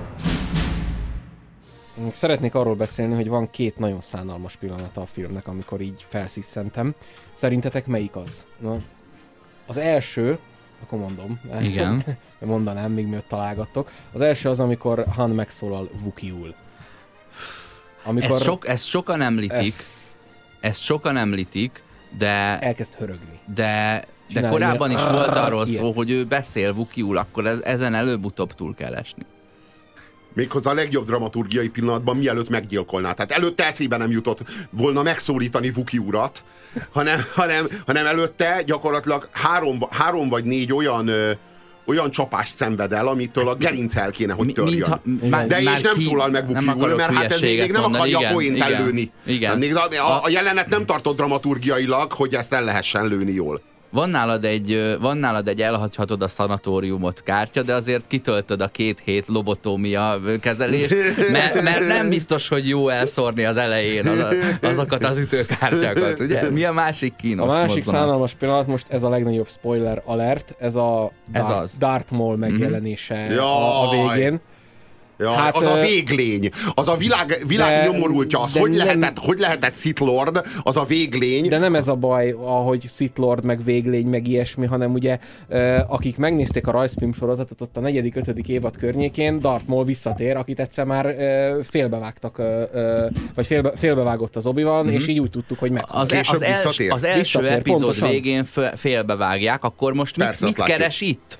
Szeretnék arról beszélni, hogy van két nagyon szánalmas pillanata a filmnek, amikor így felszisszentem. Szerintetek melyik az? Na, az első, akkor mondom. Igen. Mondanám, még miatt találgattok. Az első az, amikor Han megszólal Wookiee-ul. Amikor ezt, sok, ezt sokan említik, ezt, ezt sokan említik, de... Elkezd hörögni. De, de korábban is volt arról szó, hogy ő beszél Wookiee-ul, akkor ez, ezen előbb-utóbb túl kell esni. Méghozzá a legjobb dramaturgiai pillanatban, mielőtt meggyilkolná. Tehát előtte eszébe nem jutott volna megszólítani Vuki urat, hanem, hanem, hanem előtte gyakorlatilag három, három vagy négy olyan ö, olyan csapást szenved el, amitől a gerinc el kéne, hogy törjön. Mint, ha, már, de és nem ki, szólal meg Vuki úr, mert hát ez még, még nem mondani, akarja igen, a poént ellőni. Igen. Még a, a, a jelenet nem tartott dramaturgiailag, hogy ezt el lehessen lőni jól. Van nálad, egy, van nálad egy elhagyhatod a szanatóriumot kártya, de azért kitöltöd a két hét lobotómia kezelést, mert, mert nem biztos, hogy jó elszórni az elején az, azokat az ütőkártyákat, ugye? Mi a másik kínos A másik mozzanat? Szánalmas pillanat, most ez a legnagyobb spoiler alert, ez a ez Darth, az. Darth Maul megjelenése mm. a, a végén. Ja, hát, az a véglény, az a világ, világ de, nyomorultja, az hogy nem, lehetett, hogy lehetett Sith Lord, az a véglény. De nem ez a baj, ahogy Sith Lord, meg véglény, meg ilyesmi, hanem ugye akik megnézték a rajzfilm sorozatot ott a negyedik, ötödik évad környékén, Darth Maul visszatér, akit egyszer már félbevágtak, vagy félbe, félbevágott az Obi-Wan, mm-hmm. és így úgy tudtuk, hogy meg. Az, az, els, az első visszatér, epizód pontosan. Végén félbevágják, akkor most Persze, mit, mit keres itt?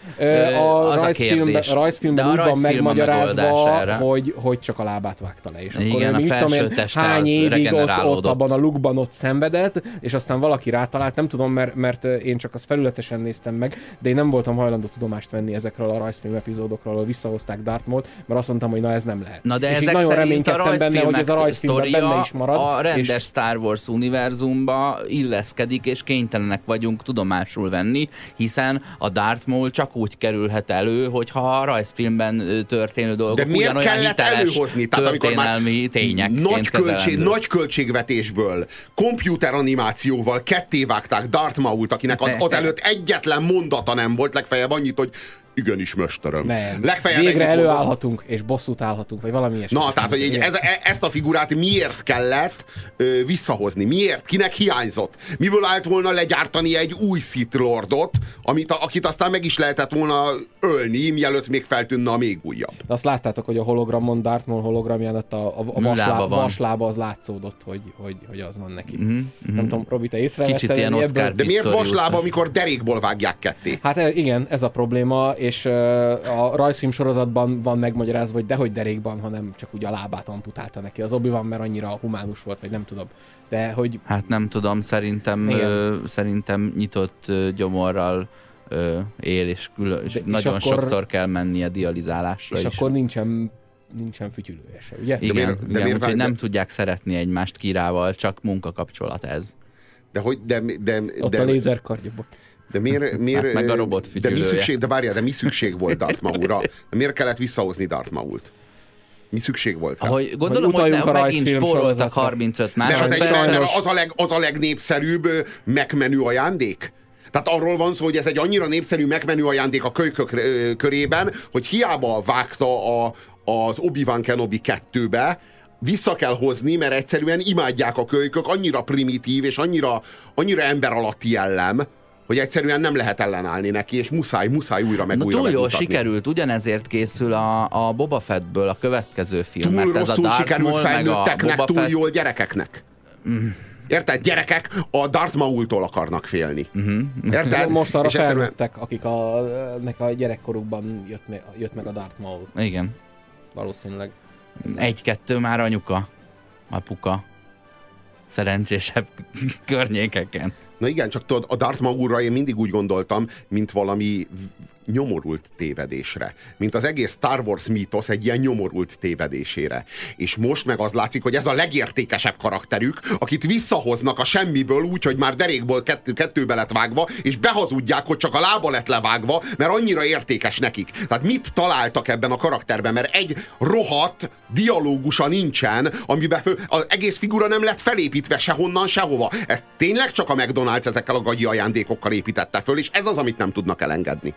A az rajzfilmben, a rajzfilmben úgy van megmagyarázva, Hogy, hogy csak a lábát vágta le. És igen, akkor a felső teste hány évig ott, ott abban a lukban ott szenvedett, és aztán valaki rátalált, nem tudom, mert, mert én csak azt felületesen néztem meg, de én nem voltam hajlandó tudomást venni ezekről a rajzfilm epizódokról, ahol visszahozták Darth Mault, mert azt mondtam, hogy na ez nem lehet. Na de és ezek nagyon szerint a benne, hogy ez a rajzfilmben benne is marad. A rendes és... Star Wars univerzumba illeszkedik, és kénytelenek vagyunk tudomásul venni, hiszen a Darth Maul csak úgy kerülhet elő, hogyha a rajzfilmben történő dolgok ugyanolyan hiteles előhozni, tehát amikor már nagy, költség, nagy költségvetésből, komputeranimációval kettévágták Darth Mault, akinek az előtt egyetlen mondata nem volt, legfeljebb annyit, hogy igenis, mesterem. Végre előállhatunk, mondom, és bosszút állhatunk, vagy valami ilyesmi. Na, tehát, hogy ez, ezt a figurát miért kellett ö, visszahozni? Miért? Kinek hiányzott? Miből állt volna legyártani egy új Sith Lordot, amit, akit aztán meg is lehetett volna ölni, mielőtt még feltűnne a még újabb. De azt láttátok, hogy a hologramon, Darth Maul hologramján a, a, a vaslába, vaslába az látszódott, hogy, hogy, hogy az van neki. Mm-hmm. Nem tudom, Robi, te észrevetted? Kicsit ilyen Oscar. De miért vaslába, amikor derékból vágják ketté? Hát igen, ez a probléma, és uh, a rajzfilm sorozatban van megmagyarázva, hogy dehogy derékban, hanem csak úgy a lábát amputálta neki az Obi-Wan, mert annyira humánus volt, vagy nem tudom. De hogy... Hát nem tudom, szerintem, ö, szerintem nyitott ö, gyomorral ö, él, és, külön, és, De, és nagyon akkor, sokszor kell mennie dializálásra és is. akkor nincsen, nincsen fütyülője se, ugye? Igen, de miért, de igen miért úgyhogy de... nem tudják szeretni egymást Kirával, csak munkakapcsolat ez. De hogy, de, de, Ott de, a lézerkardjában. De miért, miért, hát meg a robot de mi szükség, de várjál, de mi szükség volt Darth Maulra? De miért kellett visszahozni Darth Mault? Mi szükség volt rá? Ahogy gondolom, hogy, hogy ne, megint spóroltak harmincöt másodperc. Mert az, az, a leg, az a legnépszerűbb megmenő ajándék? Tehát arról van szó, hogy ez egy annyira népszerű megmenő ajándék a kölykök körében, hogy hiába vágta a, az Obi-Wan Kenobi kettőbe, vissza kell hozni, mert egyszerűen imádják a kölykök, annyira primitív és annyira, annyira ember alatti jellem, hogy egyszerűen nem lehet ellenállni neki, és muszáj, muszáj újra meg no, újra túl jól megmutatni. Sikerült, ugyanezért készül a, a Boba Fettből a következő film. Túl mert ez rosszul a sikerült felnőtteknek, túl Fett... jól gyerekeknek. Mm. Érted? Gyerekek a Darth Maultól akarnak félni. Uh-huh. Érted? Most arra felnőttek, egyszerűen... akik a, nek a gyerekkorukban jött, me, jött meg a Darth Maul. Igen. Valószínűleg. Egy-kettő már anyuka, apuka. Szerencsésebb környékeken. Na igen, csak tudod, a Darth Maulra én mindig úgy gondoltam, mint valami nyomorult tévedésre. Mint az egész Star Wars mítosz egy ilyen nyomorult tévedésére. És most meg az látszik, hogy ez a legértékesebb karakterük, akit visszahoznak a semmiből úgy, hogy már derékból kettő, kettőbe lett vágva, és behazudják, hogy csak a lába lett levágva, mert annyira értékes nekik. Tehát mit találtak ebben a karakterben? Mert egy rohadt dialógusa nincsen, amiben föl, az egész figura nem lett felépítve sehonnan, sehova. Ez tényleg csak a McDonald's ezekkel a gagyi ajándékokkal építette föl, és ez az, amit nem tudnak elengedni.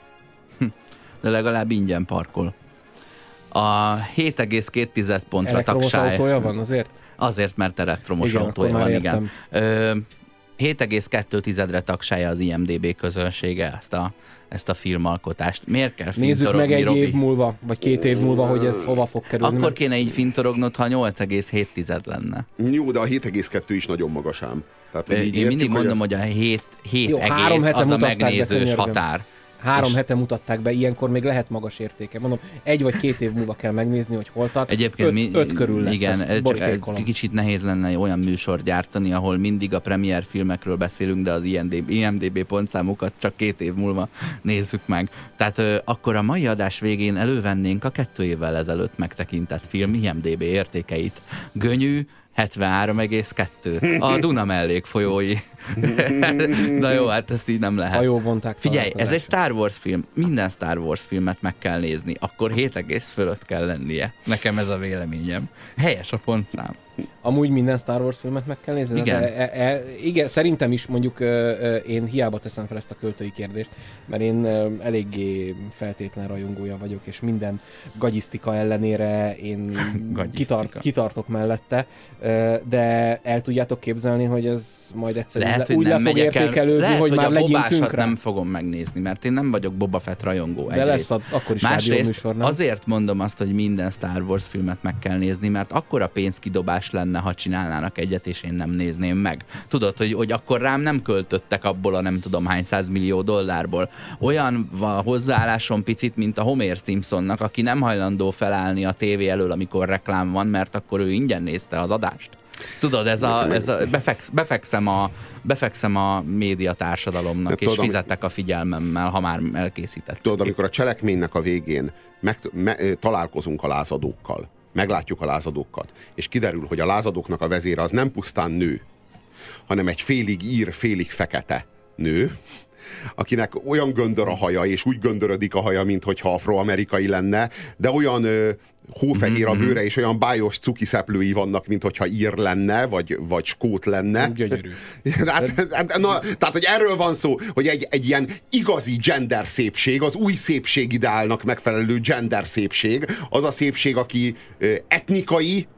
De legalább ingyen parkol. A hét egész két pontra elektromos tagsáj... autója van azért? Azért, mert elektromos igen, autója van, igen. Ö, hét egész kettő tagsája az I M D B közönsége ezt a, ezt a filmalkotást. Miért kell fintorogni, nézzük meg egy Robi? év múlva, vagy két év múlva, hogy ez hova fog kerülni. Akkor kéne így fintorognod, ha nyolc egész hét lenne. Jó, de a hét egész kettő is nagyon magas ám. Tehát, hogy Én így mindig értjük, mondom, hogy, hogy a hét, hét Jó, egész az a megnézős határ. Három hete mutatták be, ilyenkor még lehet magas értéke. Mondom, egy vagy két év múlva kell megnézni, hogy hol tart. Egyébként öt, mi, öt körül lesz. Igen, csak kicsit nehéz lenne olyan műsor gyártani, ahol mindig a premier filmekről beszélünk, de az I M D B pontszámokat csak két év múlva nézzük meg. Tehát ö, akkor a mai adás végén elővennénk a kettő évvel ezelőtt megtekintett film I M D B értékeit. Gönyű, hetvenhárom egész kettő. A Duna mellékfolyói. Na jó, hát ezt így nem lehet. Hajó vonták. Figyelj, ez egy Star Wars film. Minden Star Wars filmet meg kell nézni. Akkor hét egész fölött kell lennie. Nekem ez a véleményem. Helyes a pontszám. Amúgy minden Star Wars filmet meg kell nézni? Igen. E, e, e, igen, szerintem is mondjuk ö, ö, én hiába teszem fel ezt a költői kérdést, mert én ö, eléggé feltétlen rajongója vagyok, és minden gagyisztika ellenére én kitart, kitartok mellette, ö, de el tudjátok képzelni, hogy ez majd egyszer lehet, le, úgy le fog értékelődni, lehet, hogy, hogy már legyintünk rá. Nem fogom megnézni, mert én nem vagyok Boba Fett rajongó. De lesz a, akkor is rádióműsor, nem? Azért mondom azt, hogy minden Star Wars filmet meg kell nézni, mert akkora pénzkidobás lenne, ha csinálnának egyet, és én nem nézném meg. Tudod, hogy, hogy akkor rám nem költöttek abból a nem tudom hány százmillió dollárból. Olyan van hozzáállásom picit, mint a Homer Simpsonnak, aki nem hajlandó felállni a tévé elől, amikor reklám van, mert akkor ő ingyen nézte az adást. Tudod, ez a, ez a befeksz, befekszem, a, befekszem a média társadalomnak, és tudod, fizettek a figyelmemmel, ha már elkészített. Tudod, amikor a cselekménynek a végén meg, me, találkozunk a lázadókkal, meglátjuk a lázadókat, és kiderül, hogy a lázadóknak a vezére az nem pusztán nő, hanem egy félig ír, félig fekete nő, akinek olyan göndör a haja, és úgy göndörödik a haja, minthogyha afroamerikai lenne, de olyan ö, hófehér a bőre, és olyan bájos cuki szeplői vannak, minthogyha ír lenne, vagy, vagy skót lenne. Gyönyörű. hát, hát, na, tehát, hogy erről van szó, hogy egy, egy ilyen igazi gender szépség, az új szépség ideálnak megfelelő gender szépség, az a szépség, aki ö, etnikai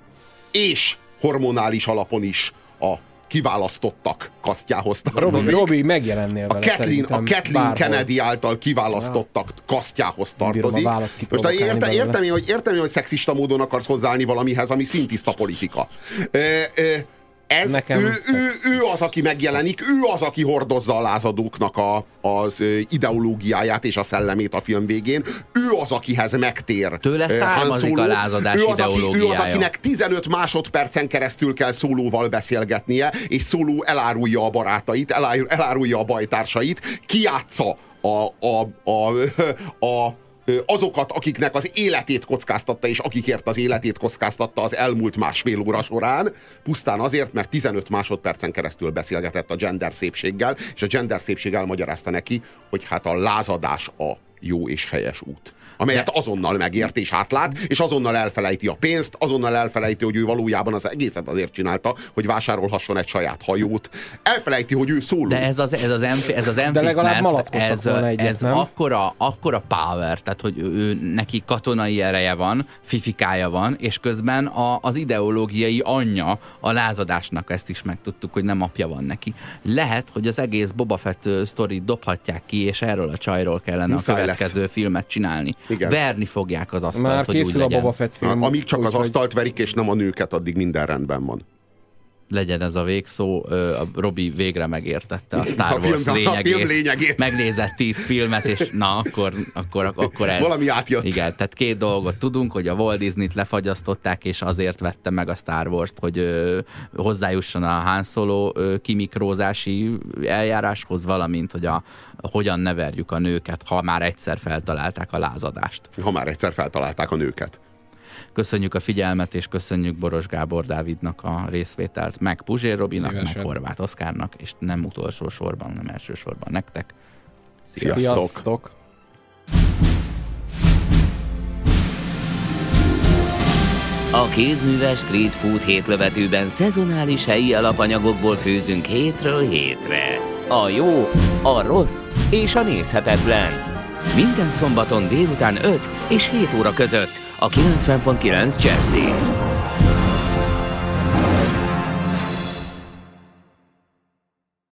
és hormonális alapon is a kiválasztottak kasztjához tartozik. Robi, megjelennél a vele Kathleen, a Kathleen Kennedy által kiválasztottak kasztjához tartozik. Most értem, értem én, hogy, értem én, hogy szexista módon akarsz hozzáállni valamihez, ami szintiszta politika. Ö, ö, Ez, ő, ő, ő az, aki megjelenik, ő az, aki hordozza a lázadóknak a, az ideológiáját és a szellemét a film végén. Ő az, akihez megtér tőle származik a lázadás ő az, ideológiája. Aki, ő az, akinek tizenöt másodpercen keresztül kell Szólóval beszélgetnie, és Szóló elárulja a barátait, elárulja a bajtársait, kijátsza a, a, a, a, a azokat, akiknek az életét kockáztatta, és akikért az életét kockáztatta az elmúlt másfél óra során, pusztán azért, mert tizenöt másodpercen keresztül beszélgetett a gender szépséggel, és a gender szépség elmagyarázta neki, hogy hát a lázadás a jó és helyes út, amelyet azonnal megért és átlát, és azonnal elfelejti a pénzt, azonnal elfelejti, hogy ő valójában az egészet azért csinálta, hogy vásárolhasson egy saját hajót. Elfelejti, hogy ő Szóló. De ez az, ez az, enf, ez az Enfys ez, ez akkora, akkora power, tehát hogy ő, neki katonai ereje van, fifikája van, és közben a, az ideológiai anyja a lázadásnak, ezt is megtudtuk, hogy nem apja van neki. Lehet, hogy az egész Boba Fett sztorit dobhatják ki, és erről a csajról kellene Muszáj a következő lesz. filmet csinálni. Igen. Verni fogják az asztalt, már hogy úgy legyen. A Boba Fett film, amíg csak úgy, az asztalt verik, és nem a nőket, addig minden rendben van. Legyen ez a végszó, a Robi végre megértette a Star a film, Wars lényegét. A film lényegét. Megnézett tíz filmet, és na, akkor, akkor, akkor ez. Valami átjött. Igen, tehát két dolgot tudunk, hogy a Walt Disney-t lefagyasztották, és azért vette meg a Star Wars-t, hogy ö, hozzájusson a Han Solo ö, kimikrózási eljáráshoz, valamint, hogy a, hogyan neverjük a nőket, ha már egyszer feltalálták a lázadást. Ha már egyszer feltalálták a nőket. Köszönjük a figyelmet, és köszönjük Boros Gábor Dávidnak a részvételt, meg Puzsér Robinak, Szívesen. meg Horváth Oszkárnak, és nem utolsó sorban, nem első sorban nektek. Sziasztok! Sziasztok. A kézműves street food hétlövetőben szezonális helyi alapanyagokból főzünk hétről hétre. A jó, a rossz és a nézhetetlen. Minden szombaton délután öt és hét óra között a kilencven pont kilenc Jazzin.